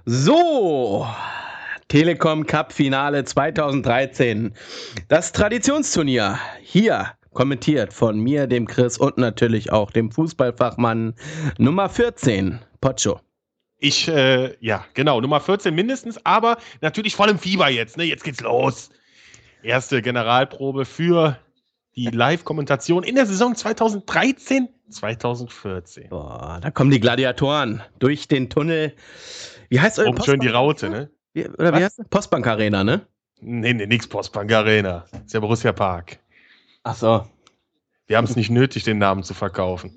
So, Telekom Cup Finale 2013. Das Traditionsturnier. Hier kommentiert von mir, dem Chris und natürlich auch dem Fußballfachmann Nummer 14, Pocho. Genau, Nummer 14 mindestens, aber natürlich voll im Fieber jetzt, ne? Jetzt geht's los. Erste Generalprobe für die Live-Kommentation in der Saison 2013, 2014. Boah, da kommen die Gladiatoren durch den Tunnel. Wie heißt euer Postbank? Schön die Raute, ne? Wie heißt das? Postbank Arena, ne? Nee, nix Postbank Arena. Das ist ja Borussia Park. Ach so. Wir haben es nicht nötig, den Namen zu verkaufen.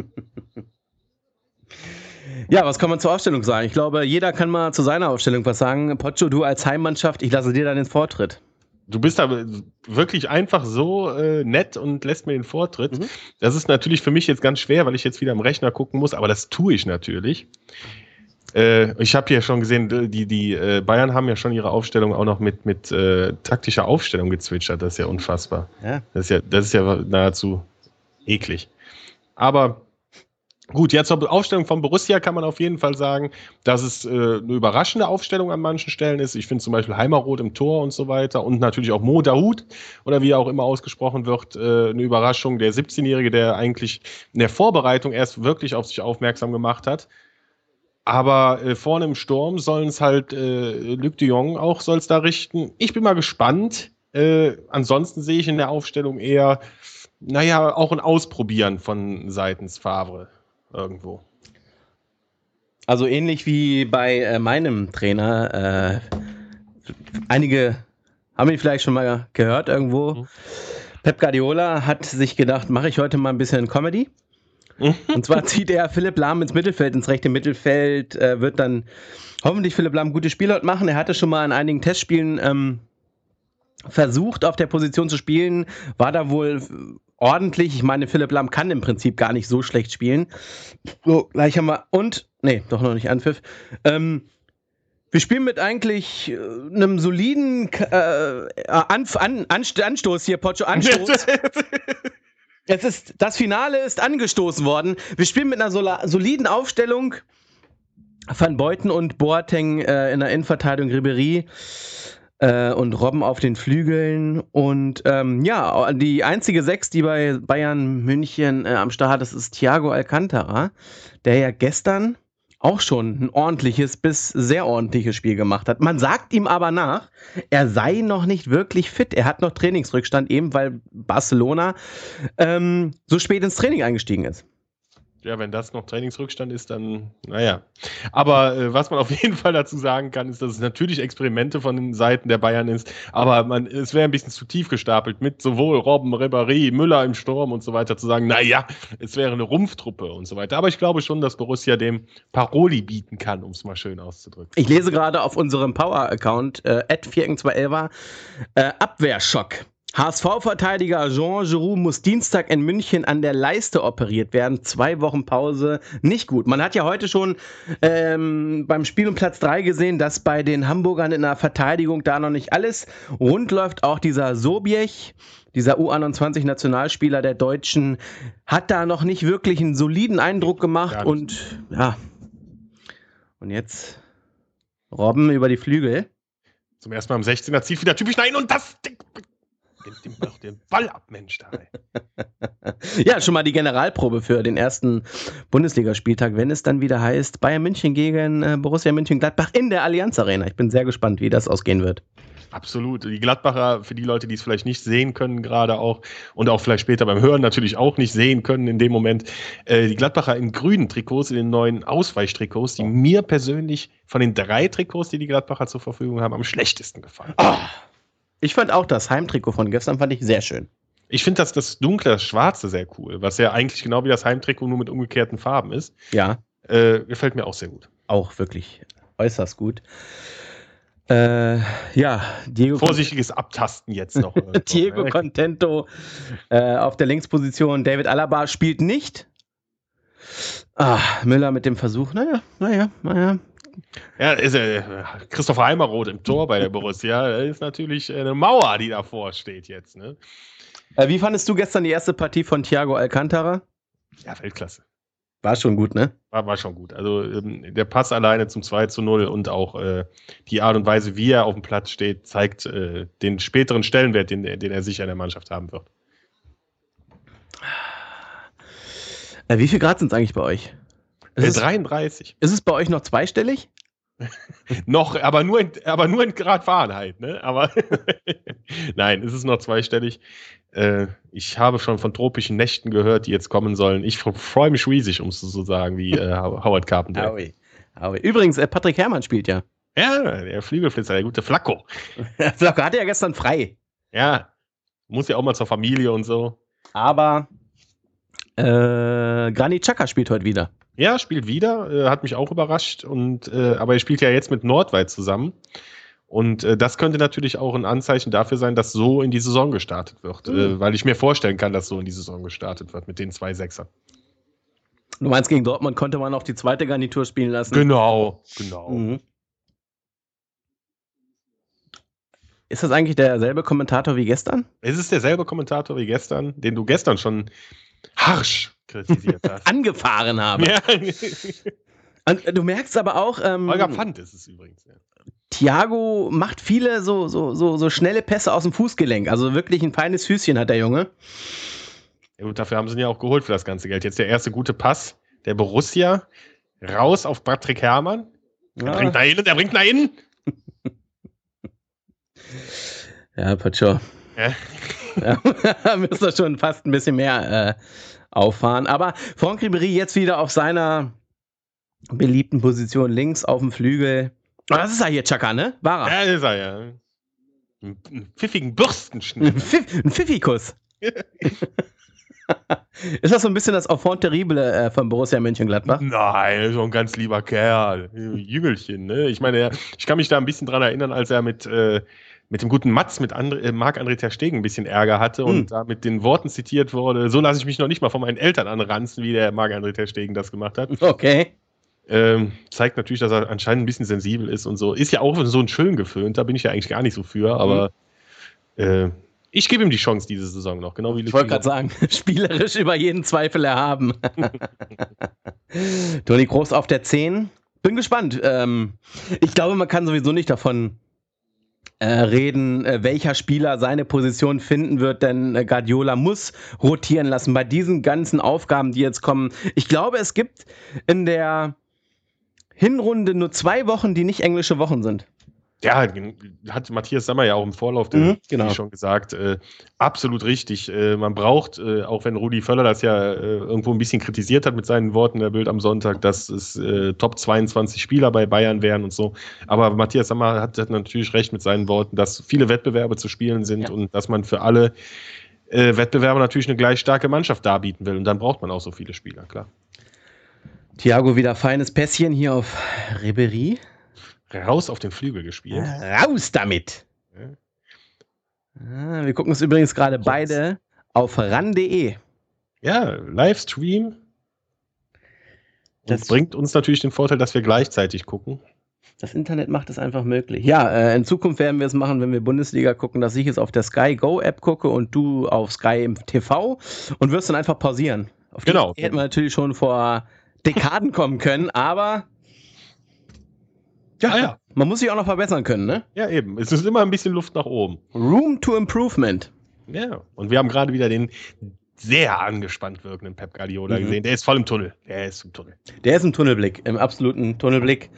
Ja, was kann man zur Aufstellung sagen? Ich glaube, jeder kann mal zu seiner Aufstellung was sagen. Pocho, du als Heimmannschaft, ich lasse dir dann den Vortritt. Du bist aber wirklich einfach so nett und lässt mir den Vortritt. Mhm. Das ist natürlich für mich jetzt ganz schwer, weil ich jetzt wieder am Rechner gucken muss, aber das tue ich natürlich. Ich habe hier schon gesehen, die Bayern haben ja schon ihre Aufstellung auch noch mit taktischer Aufstellung gezwitschert. Das ist ja unfassbar. Ja. Das ist ja nahezu eklig. Aber gut, jetzt zur Aufstellung von Borussia kann man auf jeden Fall sagen, dass es eine überraschende Aufstellung an manchen Stellen ist. Ich finde zum Beispiel Heimaroth im Tor und so weiter und natürlich auch Mo Dahoud oder wie er auch immer ausgesprochen wird, eine Überraschung. Der 17-Jährige, der eigentlich in der Vorbereitung erst wirklich auf sich aufmerksam gemacht hat. Aber vorne im Sturm sollen es halt Luc de Jong auch soll es da richten. Ich bin mal gespannt. Ansonsten sehe ich in der Aufstellung eher, auch ein Ausprobieren von seitens Favre irgendwo. Also ähnlich wie bei meinem Trainer. Einige haben ihn vielleicht schon mal gehört irgendwo. Mhm. Pep Guardiola hat sich gedacht, mache ich heute mal ein bisschen Comedy. Und zwar zieht er Philipp Lahm ins Mittelfeld, ins rechte Mittelfeld, wird dann hoffentlich Philipp Lahm gute Spiele machen. Er hatte schon mal in einigen Testspielen versucht, auf der Position zu spielen, war da wohl ordentlich. Ich meine, Philipp Lahm kann im Prinzip gar nicht so schlecht spielen. So, gleich haben wir, doch noch nicht Anpfiff. Wir spielen mit eigentlich einem soliden Anstoß hier, Pocho, Anstoß. Das Finale ist angestoßen worden. Wir spielen mit einer soliden Aufstellung. Van Beuten und Boateng in der Innenverteidigung, Ribéry und Robben auf den Flügeln. Und die einzige 6, die bei Bayern München am Start ist, ist Thiago Alcantara, der ja gestern auch schon ein ordentliches bis sehr ordentliches Spiel gemacht hat. Man sagt ihm aber nach, er sei noch nicht wirklich fit. Er hat noch Trainingsrückstand, eben weil Barcelona so spät ins Training eingestiegen ist. Ja, wenn das noch Trainingsrückstand ist, dann, naja. Aber was man auf jeden Fall dazu sagen kann, ist, dass es natürlich Experimente von den Seiten der Bayern ist, aber es wäre ein bisschen zu tief gestapelt, mit sowohl Robben, Ribéry, Müller im Sturm und so weiter zu sagen, es wäre eine Rumpftruppe und so weiter. Aber ich glaube schon, dass Borussia dem Paroli bieten kann, um es mal schön auszudrücken. Ich lese gerade auf unserem Power-Account, @412 Abwehrschock. HSV-Verteidiger Jean Giroud muss Dienstag in München an der Leiste operiert werden. 2 Wochen Pause, nicht gut. Man hat ja heute schon beim Spiel um Platz 3 gesehen, dass bei den Hamburgern in der Verteidigung da noch nicht alles rund läuft. Auch dieser Sobiech, dieser U21-Nationalspieler der Deutschen, hat da noch nicht wirklich einen soliden Eindruck gemacht. Und jetzt Robben über die Flügel. Zum ersten Mal am 16er zieht wieder typisch rein und das... Nimmt doch den Ball ab, Mensch. Ja, schon mal die Generalprobe für den ersten Bundesligaspieltag, wenn es dann wieder heißt, Bayern München gegen Borussia Mönchengladbach in der Allianz Arena. Ich bin sehr gespannt, wie das ausgehen wird. Absolut. Die Gladbacher, für die Leute, die es vielleicht nicht sehen können, gerade auch und auch vielleicht später beim Hören natürlich auch nicht sehen können in dem Moment, die Gladbacher in grünen Trikots, in den neuen Ausweichtrikots, die mir persönlich von den 3 Trikots, die Gladbacher zur Verfügung haben, am schlechtesten gefallen. Ich fand auch das Heimtrikot von gestern fand ich sehr schön. Ich finde das dunkle, das schwarze sehr cool, was ja eigentlich genau wie das Heimtrikot nur mit umgekehrten Farben ist. Ja. Gefällt mir auch sehr gut. Auch wirklich äußerst gut. Diego Vorsichtiges Abtasten jetzt noch. Diego Contento auf der Linksposition. David Alaba spielt nicht. Müller mit dem Versuch. Naja. Ja, ist Christopher Heimaroth im Tor bei der Borussia. Das ist natürlich eine Mauer, die davor steht jetzt. Ne? Wie fandest du gestern die erste Partie von Thiago Alcantara? Ja, Weltklasse. War schon gut, ne? War schon gut. Also der Pass alleine zum 2:0 und auch die Art und Weise, wie er auf dem Platz steht, zeigt den späteren Stellenwert, den er sicher in der Mannschaft haben wird. Wie viel Grad sind es eigentlich bei euch? 33. Ist es bei euch noch zweistellig? Noch, aber nur in Grad Fahrenheit, ne? Aber nein, es ist noch zweistellig. Ich habe schon von tropischen Nächten gehört, die jetzt kommen sollen. Ich freue mich riesig, um es so sagen, wie Howard Carpenter. Aui. Übrigens, Patrick Herrmann spielt ja. Ja, der Flügelflitzer, der gute Flacco. Flacco hatte ja gestern frei. Ja, muss ja auch mal zur Familie und so. Aber Granit Xhaka spielt heute wieder. Ja, spielt wieder, hat mich auch überrascht. Aber er spielt ja jetzt mit Nordweit zusammen. Und das könnte natürlich auch ein Anzeichen dafür sein, dass so in die Saison gestartet wird. Weil ich mir vorstellen kann, dass so in die Saison gestartet wird mit den 2 Sechsern. Du meinst, gegen Dortmund konnte man auch die zweite Garnitur spielen lassen? Genau. Mhm. Ist das eigentlich derselbe Kommentator wie gestern? Es ist derselbe Kommentator wie gestern, den du gestern schon harsch kritisiert hast. Angefahren habe. Ja. Und du merkst aber auch, Holger Pfand ist es übrigens. Ja. Thiago macht viele so schnelle Pässe aus dem Fußgelenk. Also wirklich ein feines Füßchen hat der Junge. Ja gut, dafür haben sie ihn ja auch geholt für das ganze Geld. Jetzt der erste gute Pass der Borussia. Raus auf Patrick Herrmann. Der bringt nach innen. Ja, Pacho. Ja. Da müsste er schon fast ein bisschen mehr auffahren. Aber Franck Ribéry jetzt wieder auf seiner beliebten Position links auf dem Flügel. Oh, das ist er hier, Xhaka, ne? War er? Ja, ist er, ja. Einen pfiffigen Bürstenschnitt. Ein Pfiffikus. Ist das so ein bisschen das Enfant terrible von Borussia Mönchengladbach? Nein, so ein ganz lieber Kerl. Jüngelchen, ne? Ich meine, ich kann mich da ein bisschen dran erinnern, als er mit dem guten Matz, mit Marc-André ter Stegen ein bisschen Ärger hatte und da mit den Worten zitiert wurde, so lasse ich mich noch nicht mal von meinen Eltern anranzen, wie der Marc-André ter Stegen das gemacht hat. Okay. Zeigt natürlich, dass er anscheinend ein bisschen sensibel ist und so. Ist ja auch so ein schön geföhnt, da bin ich ja eigentlich gar nicht so für, aber ich gebe ihm die Chance diese Saison noch, genau wie ich wollte gerade sagen, spielerisch über jeden Zweifel erhaben. Toni Kroos auf der 10. Bin gespannt. Ich glaube, man kann sowieso nicht davon reden, welcher Spieler seine Position finden wird, denn Guardiola muss rotieren lassen bei diesen ganzen Aufgaben, die jetzt kommen. Ich glaube, es gibt in der Hinrunde nur 2 Wochen, die nicht englische Wochen sind. Ja, hat Matthias Sammer ja auch im Vorlauf genau. schon gesagt, absolut richtig. Man braucht, auch wenn Rudi Völler das ja irgendwo ein bisschen kritisiert hat mit seinen Worten in der Bild am Sonntag, dass es Top 22 Spieler bei Bayern wären und so. Aber Matthias Sammer hat natürlich recht mit seinen Worten, dass viele Wettbewerbe zu spielen sind und dass man für alle Wettbewerbe natürlich eine gleich starke Mannschaft darbieten will. Und dann braucht man auch so viele Spieler, klar. Thiago wieder feines Pässchen hier auf Ribéry. Raus auf den Flügel gespielt. Raus damit! Ja. Wir gucken uns übrigens gerade beide auf ran.de. Ja, Livestream. Das bringt uns natürlich den Vorteil, dass wir gleichzeitig gucken. Das Internet macht es einfach möglich. Ja, in Zukunft werden wir es machen, wenn wir Bundesliga gucken, dass ich jetzt auf der Sky Go App gucke und du auf Sky im TV und wirst dann einfach pausieren. Auf die hätten wir natürlich schon vor Dekaden kommen können, aber ja, man muss sich auch noch verbessern können, ne? Ja, eben. Es ist immer ein bisschen Luft nach oben. Room to improvement. Ja, und wir haben gerade wieder den sehr angespannt wirkenden Pep Guardiola gesehen. Der ist voll im Tunnel. Der ist im Tunnelblick, im absoluten Tunnelblick.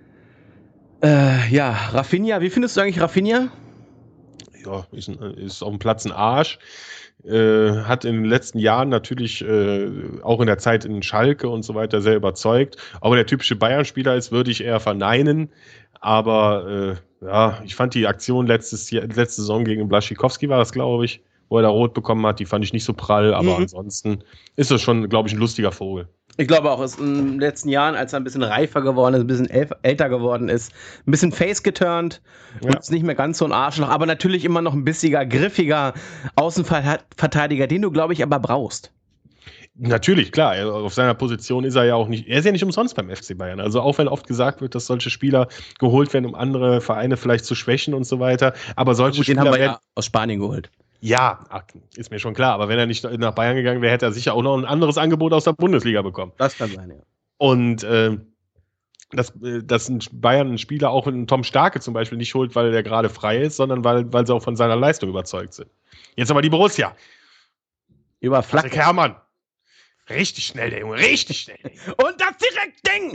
Ja, Rafinha, wie findest du eigentlich Rafinha? Ja, ist auf dem Platz ein Arsch. Hat in den letzten Jahren natürlich auch in der Zeit in Schalke und so weiter sehr überzeugt. Ob er der typische Bayern-Spieler ist, würde ich eher verneinen. Aber ich fand die Aktion letzte Saison gegen Blaszczykowski war das, glaube ich, wo er da rot bekommen hat, die fand ich nicht so prall. Aber ansonsten ist das schon, glaube ich, ein lustiger Vogel. Ich glaube auch, in den letzten Jahren, als er ein bisschen reifer geworden ist, ein bisschen älter geworden ist, ein bisschen face geturnt und ist nicht mehr ganz so ein Arschloch, aber natürlich immer noch ein bissiger, griffiger Außenverteidiger, den du, glaube ich, aber brauchst. Natürlich, klar. Auf seiner Position ist er ja auch nicht, er ist ja nicht umsonst beim FC Bayern. Also auch wenn oft gesagt wird, dass solche Spieler geholt werden, um andere Vereine vielleicht zu schwächen und so weiter. Aber solche Spieler den haben wir ja aus Spanien geholt. Ja, ist mir schon klar. Aber wenn er nicht nach Bayern gegangen wäre, hätte er sicher auch noch ein anderes Angebot aus der Bundesliga bekommen. Das kann sein, ja. Und dass Bayern einen Spieler auch einen Tom Starke zum Beispiel nicht holt, weil der gerade frei ist, sondern weil sie auch von seiner Leistung überzeugt sind. Jetzt aber die Borussia. Über Flagge. Hermann. Richtig schnell, der Junge. Richtig schnell. Und das Direktding!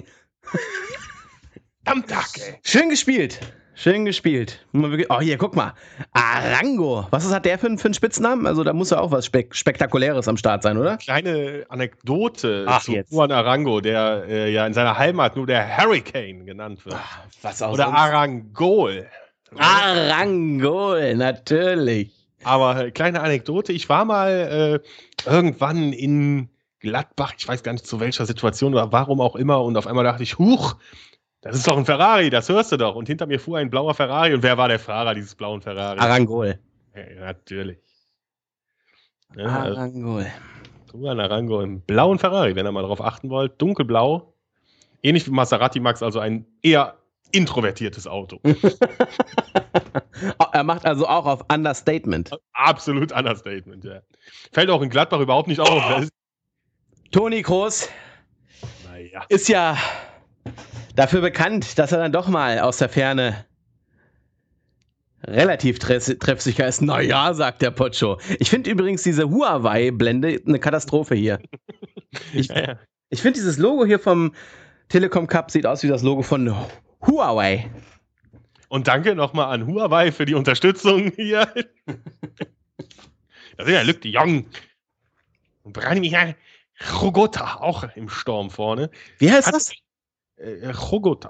Am Tag, ey. Schön gespielt. Schön gespielt. Oh, hier, guck mal. Arango. Was hat der für einen Spitznamen? Also, da muss ja auch was Spektakuläres am Start sein, oder? Kleine Anekdote zu Juan Arango, der ja in seiner Heimat nur der Hurricane genannt wird. Was auch Oder Arangol. Arangol, natürlich. Aber kleine Anekdote, ich war mal irgendwann in Gladbach, ich weiß gar nicht zu welcher Situation oder warum auch immer, und auf einmal dachte ich, huch, das ist doch ein Ferrari, das hörst du doch. Und hinter mir fuhr ein blauer Ferrari. Und wer war der Fahrer dieses blauen Ferrari? Arangol. Ja, natürlich. Ja, Arangol. Juan Arango im blauen Ferrari, wenn ihr mal drauf achten wollt. Dunkelblau. Ähnlich wie Maserati Max, also ein eher introvertiertes Auto. Er macht also auch auf Understatement. Absolut Understatement, ja. Fällt auch in Gladbach überhaupt nicht auf. Toni Kroos ist ja dafür bekannt, dass er dann doch mal aus der Ferne relativ treffsicher ist. Naja, sagt der Pocho. Ich finde übrigens diese Huawei-Blende eine Katastrophe hier. Ich finde dieses Logo hier vom Telekom Cup sieht aus wie das Logo von Huawei. Und danke nochmal an Huawei für die Unterstützung hier. Da sind ja Luc de Jong und Branimir Hrogota auch im Sturm vorne. Wie heißt das? Hrogota.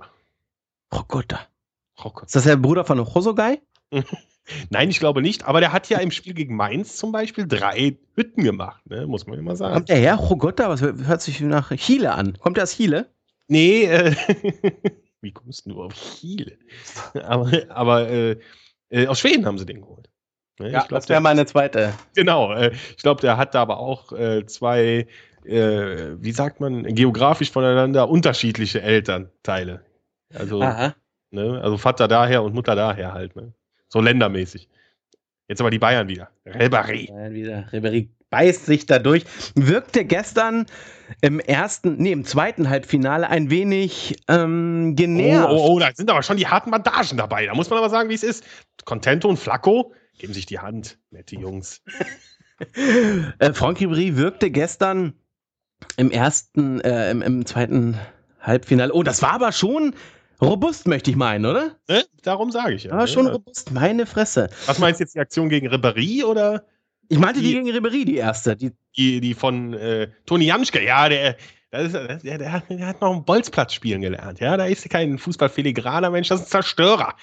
Ist das der Bruder von Hosogai? Nein, ich glaube nicht. Aber der hat ja im Spiel gegen Mainz zum Beispiel 3 Hütten gemacht, ne? Muss man immer sagen. Kommt der her? Hrogota? Was hört sich nach Chile an? Kommt der aus Chile? Nee, wie kommst du auf Chile? Aber aus Schweden haben sie den geholt. Ne? Ja, das wäre meine zweite. Genau, ich glaube, der hat da aber auch 2, wie sagt man, geografisch voneinander unterschiedliche Elternteile. Also, ne, also Vater daher und Mutter daher halt. Ne? So ländermäßig. Jetzt aber die Bayern wieder. Ribéry beißt sich da durch. Wirkte gestern im zweiten Halbfinale ein wenig genervt. Oh, da sind aber schon die harten Bandagen dabei. Da muss man aber sagen, wie es ist. Contento und Flacco geben sich die Hand, nette Jungs. Franck Ribéry wirkte gestern im zweiten Halbfinale. Oh, das war aber schon robust, möchte ich meinen, oder? Darum sage ich ja. Aber schon robust, meine Fresse. Was meinst du jetzt, die Aktion gegen Ribéry oder? Ich meinte die gegen Ribéry, die erste. Die von Toni Janschke, ja, der hat noch einen Bolzplatz spielen gelernt. Ja, da ist kein Fußballfiligraner Mensch, das ist ein Zerstörer.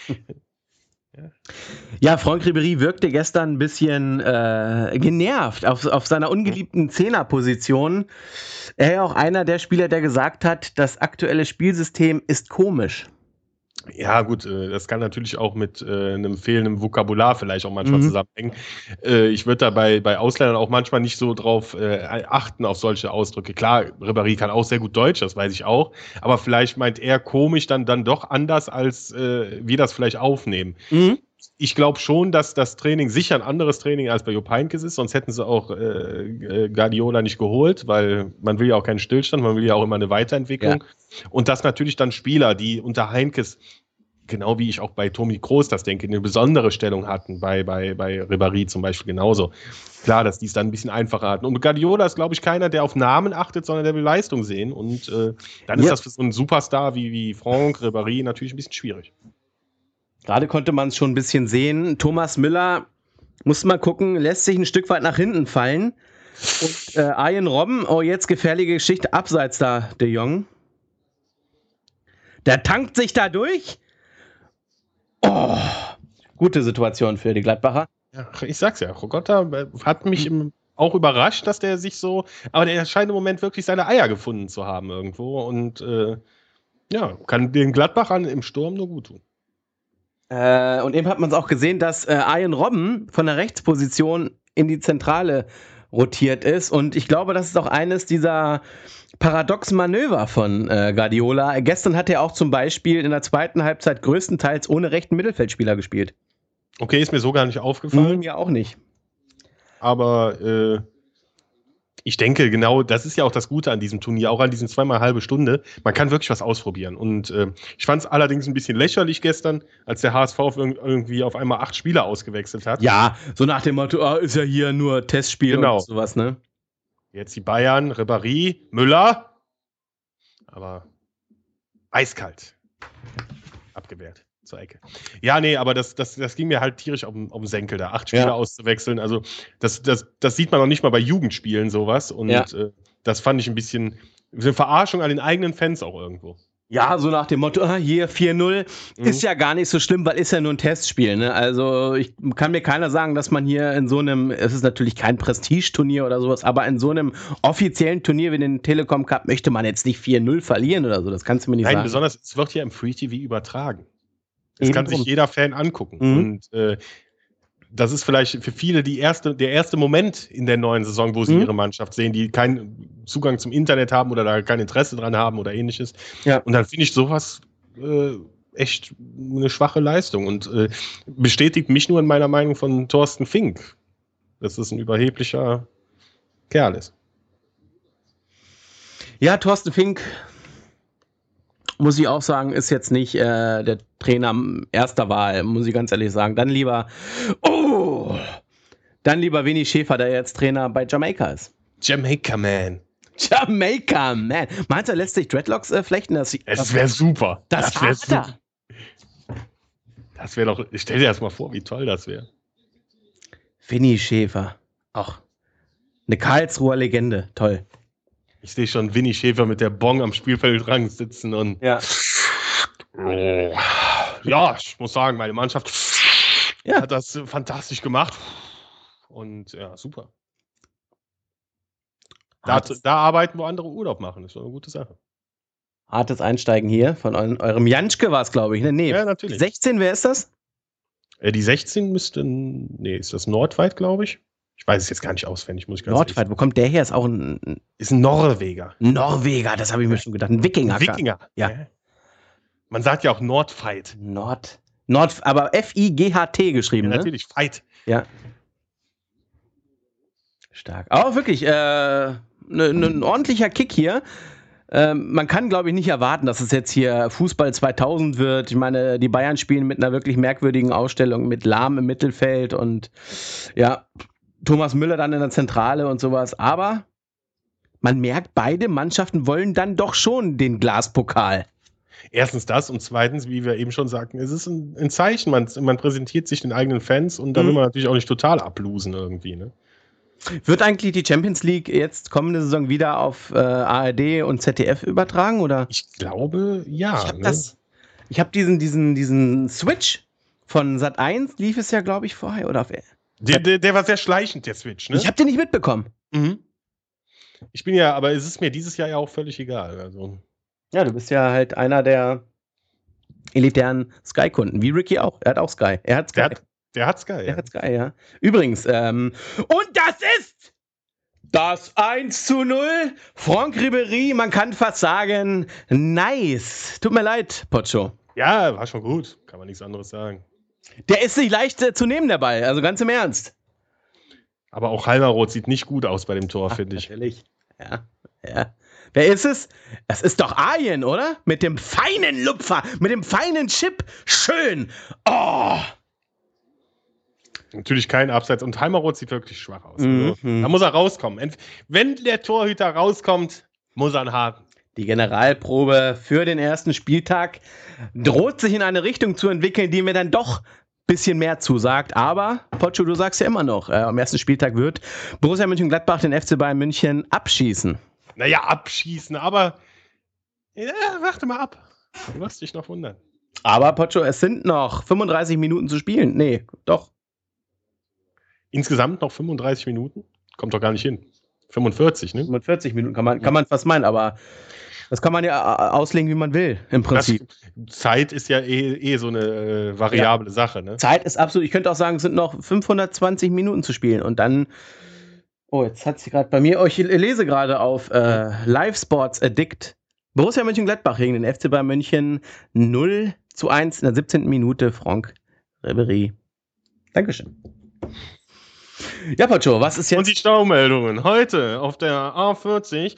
Ja, Franck Ribéry wirkte gestern ein bisschen genervt auf seiner ungeliebten Zehnerposition. Er ist auch einer der Spieler, der gesagt hat, das aktuelle Spielsystem ist komisch. Ja, gut, das kann natürlich auch mit einem fehlenden Vokabular vielleicht auch manchmal zusammenhängen. Ich würde da bei Ausländern auch manchmal nicht so drauf achten, auf solche Ausdrücke. Klar, Ribéry kann auch sehr gut Deutsch, das weiß ich auch. Aber vielleicht meint er komisch dann doch anders, als wir das vielleicht aufnehmen. Ich glaube schon, dass das Training sicher ein anderes Training als bei Jupp Heynckes ist, sonst hätten sie auch Guardiola nicht geholt, weil man will ja auch keinen Stillstand, man will ja auch immer eine Weiterentwicklung. Ja. Und dass natürlich dann Spieler, die unter Heynckes, genau wie ich auch bei Toni Kroos das denke, eine besondere Stellung hatten, bei Ribéry zum Beispiel genauso. Klar, dass die es dann ein bisschen einfacher hatten. Und Guardiola ist, glaube ich, keiner, der auf Namen achtet, sondern der will Leistung sehen. Und dann ist das für so einen Superstar wie Franck Ribéry natürlich ein bisschen schwierig. Gerade konnte man es schon ein bisschen sehen. Thomas Müller, muss mal gucken, lässt sich ein Stück weit nach hinten fallen. Und Arjen Robben, oh, jetzt gefährliche Geschichte, abseits da, de Jong. Der tankt sich da durch. Oh, gute Situation für die Gladbacher. Ja, ich sag's ja, Hrogota hat mich auch überrascht, dass der sich so, aber der scheint im Moment wirklich seine Eier gefunden zu haben irgendwo und kann den Gladbachern im Sturm nur gut tun. Und eben hat man es auch gesehen, dass Arjen Robben von der Rechtsposition in die Zentrale rotiert ist. Und ich glaube, das ist auch eines dieser paradoxen Manöver von Guardiola. Gestern hat er auch zum Beispiel in der zweiten Halbzeit größtenteils ohne rechten Mittelfeldspieler gespielt. Okay, ist mir so gar nicht aufgefallen. Mir auch nicht. aber ich denke, genau, das ist ja auch das Gute an diesem Turnier, auch an diesen 2x halbe Stunde. Man kann wirklich was ausprobieren. Und ich fand es allerdings ein bisschen lächerlich gestern, als der HSV irgendwie auf einmal 8 Spieler ausgewechselt hat. Ja, so nach dem Motto, ist ja hier nur Testspiel Genau. und sowas, ne? Jetzt die Bayern, Ribéry, Müller. Aber eiskalt. Abgewehrt zur Ecke. Ja, nee, aber das ging mir halt tierisch auf den Senkel, da 8 Spieler auszuwechseln. Also das sieht man noch nicht mal bei Jugendspielen sowas. Und das fand ich ein bisschen eine Verarschung an den eigenen Fans auch irgendwo. Ja, so nach dem Motto, hier 4-0 ist ja gar nicht so schlimm, weil ist ja nur ein Testspiel. Ne? Also kann mir keiner sagen, dass man hier in so einem, es ist natürlich kein Prestigeturnier oder sowas, aber in so einem offiziellen Turnier wie den Telekom Cup möchte man jetzt nicht 4-0 verlieren oder so. Das kannst du mir nicht sagen. Nein, besonders, es wird ja im Free TV übertragen. Das kann sich jeder Fan angucken. Und das ist vielleicht für viele der erste Moment in der neuen Saison, wo sie ihre Mannschaft sehen, die keinen Zugang zum Internet haben oder da kein Interesse dran haben oder ähnliches. Ja. Und dann finde ich sowas echt eine schwache Leistung und bestätigt mich nur in meiner Meinung von Thorsten Fink, dass das ein überheblicher Kerl ist. Ja, Thorsten Fink, muss ich auch sagen, ist jetzt nicht der Trainer erster Wahl, muss ich ganz ehrlich sagen. Dann lieber Winnie Schäfer, der jetzt Trainer bei Jamaika ist. Jamaica Man. Meinst du, er lässt sich Dreadlocks flechten? Das wäre super. Das wäre super. Das wäre doch, stell dir das mal vor, wie toll das wäre. Winnie Schäfer. Auch eine Karlsruher Legende. Toll. Ich sehe schon Winnie Schäfer mit der Bong am Spielfeldrand sitzen und ja, ich muss sagen, meine Mannschaft hat das fantastisch gemacht und ja, super. Da arbeiten, wo andere Urlaub machen, das ist doch eine gute Sache. Hartes Einsteigen hier von eurem Janschke war es, glaube ich. Ne? Nee, ja, natürlich. 16, wer ist das? Die 16 ist das Nordweit, glaube ich. Ich weiß es jetzt gar nicht auswendig, muss ich ganz Nordweit, wo kommt der her? Ist ein Norweger. Norweger, das habe ich mir schon gedacht. Ein Wikinger. Ja. Man sagt ja auch Nordfight. Aber F-I-G-H-T geschrieben, ja, natürlich, Fight. Ja. Stark. Aber wirklich, ein ordentlicher Kick hier. Man kann, glaube ich, nicht erwarten, dass es jetzt hier Fußball 2000 wird. Ich meine, die Bayern spielen mit einer wirklich merkwürdigen Ausstellung mit Lahm im Mittelfeld und ja, Thomas Müller dann in der Zentrale und sowas. Aber man merkt, beide Mannschaften wollen dann doch schon den Glaspokal. Erstens das und zweitens, wie wir eben schon sagten, es ist ein Zeichen. Man präsentiert sich den eigenen Fans und da will man natürlich auch nicht total ablosen irgendwie, ne? Wird eigentlich die Champions League jetzt kommende Saison wieder auf ARD und ZDF übertragen, oder? Ich glaube, ja. Ich habe diesen Switch von Sat.1 lief es ja, glaube ich, vorher, oder? Der war sehr schleichend, der Switch, ne? Ich habe den nicht mitbekommen. Aber es ist mir dieses Jahr ja auch völlig egal. Also. Ja, du bist ja halt einer der elitären Sky-Kunden, wie Ricky auch. Er hat auch Sky. Er hat Sky. Der hat Sky, ja. Ja. Übrigens, und das ist das 1:0. Franck Ribéry, man kann fast sagen, nice. Tut mir leid, Pocho. Ja, war schon gut. Kann man nichts anderes sagen. Der ist nicht leicht zu nehmen, der Ball. Also ganz im Ernst. Aber auch Halmerroth sieht nicht gut aus bei dem Tor, finde ich. Natürlich. Ja. Wer ist es? Es ist doch Arjen, oder? Mit dem feinen Lupfer, mit dem feinen Chip. Schön. Oh. Natürlich kein Abseits. Und Halmerroth sieht wirklich schwach aus. Also, da muss er rauskommen. Wenn der Torhüter rauskommt, muss er einen Haken. Die Generalprobe für den ersten Spieltag droht sich in eine Richtung zu entwickeln, die mir dann doch ein bisschen mehr zusagt. Aber, Pocho, du sagst ja immer noch, am ersten Spieltag wird Borussia Mönchengladbach den FC Bayern München abschießen. Naja, abschießen, aber warte mal ab. Du wirst dich noch wundern. Aber, Pocho, es sind noch 35 Minuten zu spielen. Nee, doch. Insgesamt noch 35 Minuten? Kommt doch gar nicht hin. 45, ne? 45 Minuten kann man fast meinen, aber das kann man ja auslegen, wie man will, im Prinzip. Zeit ist ja eh so eine variable Sache, ne? Zeit ist absolut, ich könnte auch sagen, es sind noch 520 Minuten zu spielen und dann, jetzt hat sie gerade bei mir, ich lese gerade auf Live Sports Addict, Borussia Mönchengladbach gegen den FC Bayern München 0:1 in der 17. Minute, Franck Ribéry. Dankeschön. Ja, Pacho, was ist jetzt? Und die Staumeldungen heute auf der A40.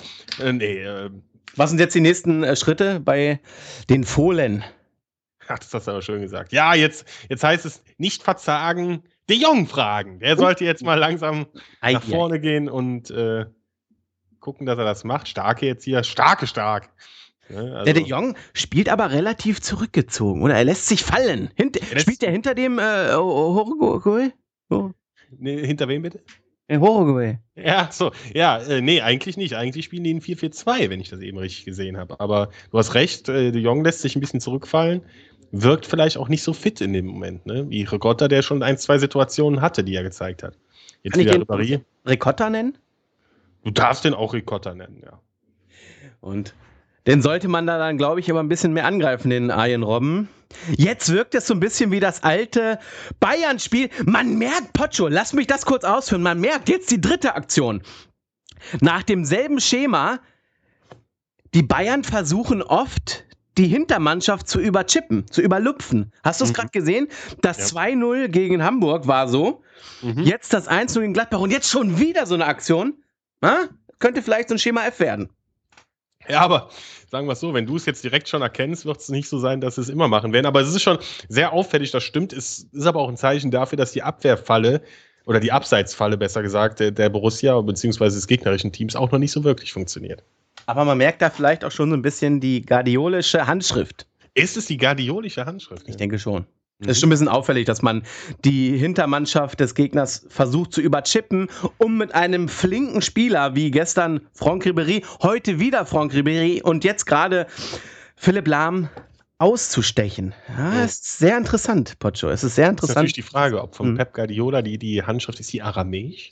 Was sind jetzt die nächsten Schritte bei den Fohlen? Ach, das hast du aber schön gesagt. Ja, jetzt heißt es nicht verzagen, De Jong fragen. Der sollte jetzt mal langsam nach vorne gehen und gucken, dass er das macht. Starke jetzt hier. Stark. Ja, also. Der De Jong spielt aber relativ zurückgezogen, oder? Er lässt sich fallen. Spielt der hinter dem Horogoy? Nee, hinter wem bitte? Horogoy. Ja, so. Ja, nee, eigentlich nicht. Eigentlich spielen die ein 4-4-2, wenn ich das eben richtig gesehen habe. Aber du hast recht, De Jong lässt sich ein bisschen zurückfallen. Wirkt vielleicht auch nicht so fit in dem Moment, ne? Wie Ricotta, der schon 1-2 Situationen hatte, die er gezeigt hat. Jetzt Kann wieder ich den Ricotta nennen? Du darfst den auch Ricotta nennen, ja. Und den sollte man da dann, glaube ich, aber ein bisschen mehr angreifen, den Arjen Robben. Jetzt wirkt es so ein bisschen wie das alte Bayern-Spiel. Man merkt, Pocho, lass mich das kurz ausführen, man merkt jetzt die dritte Aktion. Nach demselben Schema, die Bayern versuchen oft, die Hintermannschaft zu überchippen, zu überlupfen. Hast du es gerade gesehen? Das 2-0 gegen Hamburg war so. Jetzt das 1-0 gegen Gladbach und jetzt schon wieder so eine Aktion. Könnte vielleicht so ein Schema F werden. Ja, aber sagen wir es so, wenn du es jetzt direkt schon erkennst, wird es nicht so sein, dass sie es immer machen werden. Aber es ist schon sehr auffällig, das stimmt. Es ist aber auch ein Zeichen dafür, dass die Abwehrfalle oder die Abseitsfalle, besser gesagt, der Borussia bzw. des gegnerischen Teams auch noch nicht so wirklich funktioniert. Aber man merkt da vielleicht auch schon so ein bisschen die guardiolische Handschrift. Ist es die guardiolische Handschrift? Ich denke schon. Es ist schon ein bisschen auffällig, dass man die Hintermannschaft des Gegners versucht zu überchippen, um mit einem flinken Spieler wie gestern Franck Ribéry, heute wieder Franck Ribéry und jetzt gerade Philipp Lahm auszustechen. Ja, ist sehr interessant, Pocho. Es ist sehr interessant. Das ist natürlich die Frage, ob von Pep Guardiola die Handschrift ist, die aramäisch?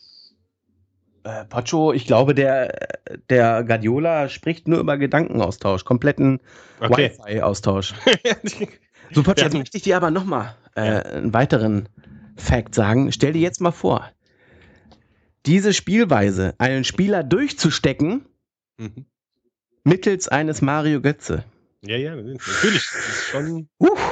Pocho, ich glaube, der Guardiola spricht nur über Gedankenaustausch, kompletten Wi-Fi-Austausch. So, Pocho, jetzt möchte ich dir aber nochmal einen weiteren Fact sagen. Stell dir jetzt mal vor, diese Spielweise, einen Spieler durchzustecken, mittels eines Mario Götze. Ja, natürlich. Das ist schon.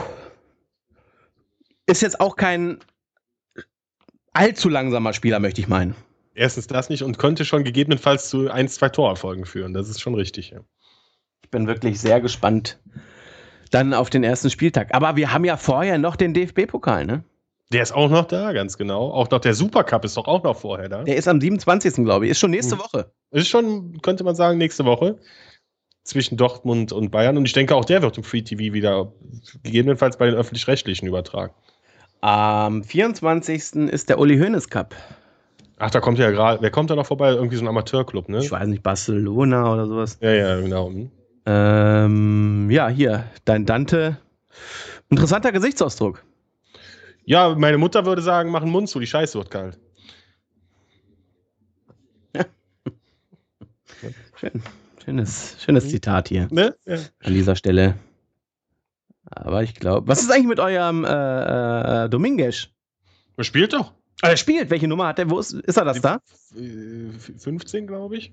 Ist jetzt auch kein allzu langsamer Spieler, möchte ich meinen. Erstens das nicht und könnte schon gegebenenfalls zu 1-2 Torerfolgen führen. Das ist schon richtig, ja. Ich bin wirklich sehr gespannt dann auf den ersten Spieltag. Aber wir haben ja vorher noch den DFB-Pokal, ne? Der ist auch noch da, ganz genau. Auch noch der Supercup ist doch auch noch vorher da. Der ist am 27. glaube ich. Ist schon nächste Woche. Ist schon, könnte man sagen, nächste Woche. Zwischen Dortmund und Bayern. Und ich denke, auch der wird im Free TV wieder gegebenenfalls bei den Öffentlich-Rechtlichen übertragen. Am 24. ist der Uli Hoeneß Cup. Ach, da kommt ja gerade, wer kommt da noch vorbei? Irgendwie so ein Amateurclub, ne? Ich weiß nicht, Barcelona oder sowas. Ja, genau. Ja, hier, dein Dante. Interessanter Gesichtsausdruck. Ja, meine Mutter würde sagen, mach den Mund zu, die Scheiße wird kalt. Ja. Schönes Zitat hier. Ne? Ja. An dieser Stelle. Aber ich glaube, was ist eigentlich mit eurem Dominguez? Er spielt doch. Er spielt. Welche Nummer hat er? Wo ist er das da? 15, glaube ich.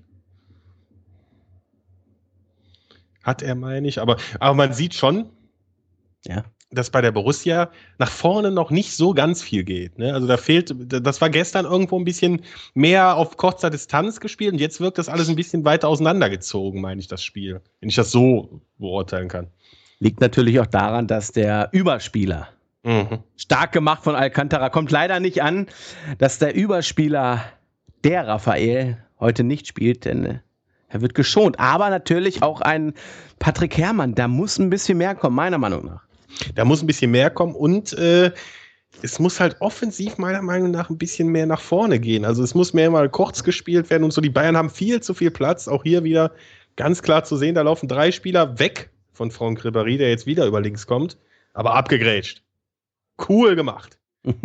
Hat er, meine ich. Aber man sieht schon, dass bei der Borussia nach vorne noch nicht so ganz viel geht. Ne? Also da fehlt, das war gestern irgendwo ein bisschen mehr auf kurzer Distanz gespielt und jetzt wirkt das alles ein bisschen weiter auseinandergezogen, meine ich, das Spiel. Wenn ich das so beurteilen kann. Liegt natürlich auch daran, dass der Überspieler, stark gemacht von Alcantara, kommt leider nicht an, dass der Überspieler, der Raphael, heute nicht spielt, denn er wird geschont. Aber natürlich auch ein Patrick Herrmann, da muss ein bisschen mehr kommen, meiner Meinung nach. Da muss ein bisschen mehr kommen und es muss halt offensiv meiner Meinung nach ein bisschen mehr nach vorne gehen. Also es muss mehr mal kurz gespielt werden und so. Die Bayern haben viel zu viel Platz. Auch hier wieder ganz klar zu sehen, da laufen 3 Spieler weg von Franck Ribéry, der jetzt wieder über links kommt, aber abgegrätscht. Cool gemacht.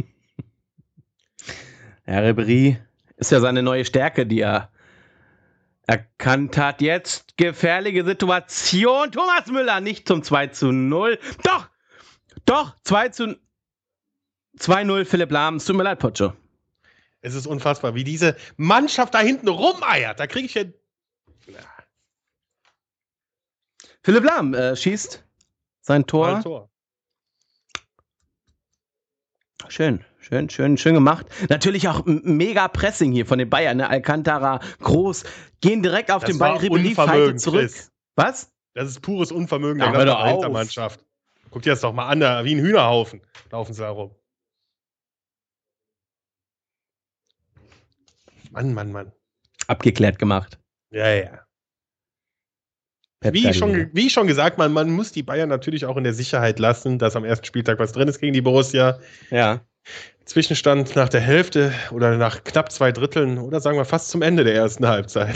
Herr Ribéry ist ja seine neue Stärke, die er erkannt hat. Jetzt gefährliche Situation. Thomas Müller nicht zum 2-0. Doch, 2-0 Philipp Lahm. Es tut mir leid, Pocho. Es ist unfassbar, wie diese Mannschaft da hinten rumeiert. Da kriege ich ja... Philipp Lahm schießt sein Tor. Tor. Schön. Schön gemacht. Natürlich auch mega Pressing hier von den Bayern. Ne? Alcantara groß, gehen direkt auf den Ball. Ribéry fightet zurück. Chris. Was? Das ist pures Unvermögen der Gladbacher Hintermannschaft. Guck dir das doch mal an, da, wie ein Hühnerhaufen laufen sie da rum. Mann. Abgeklärt gemacht. Ja. Wie ich schon gesagt, man muss die Bayern natürlich auch in der Sicherheit lassen, dass am ersten Spieltag was drin ist gegen die Borussia. Ja. Zwischenstand nach der Hälfte oder nach knapp 2/3 oder sagen wir fast zum Ende der ersten Halbzeit.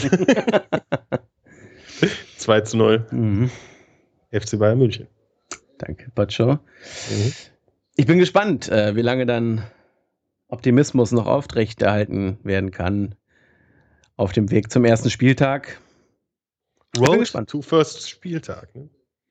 2:0. FC Bayern München. Danke, Pacho. Ich bin gespannt, wie lange dann Optimismus noch aufrechterhalten werden kann auf dem Weg zum ersten Spieltag. Road to first Spieltag. Ne?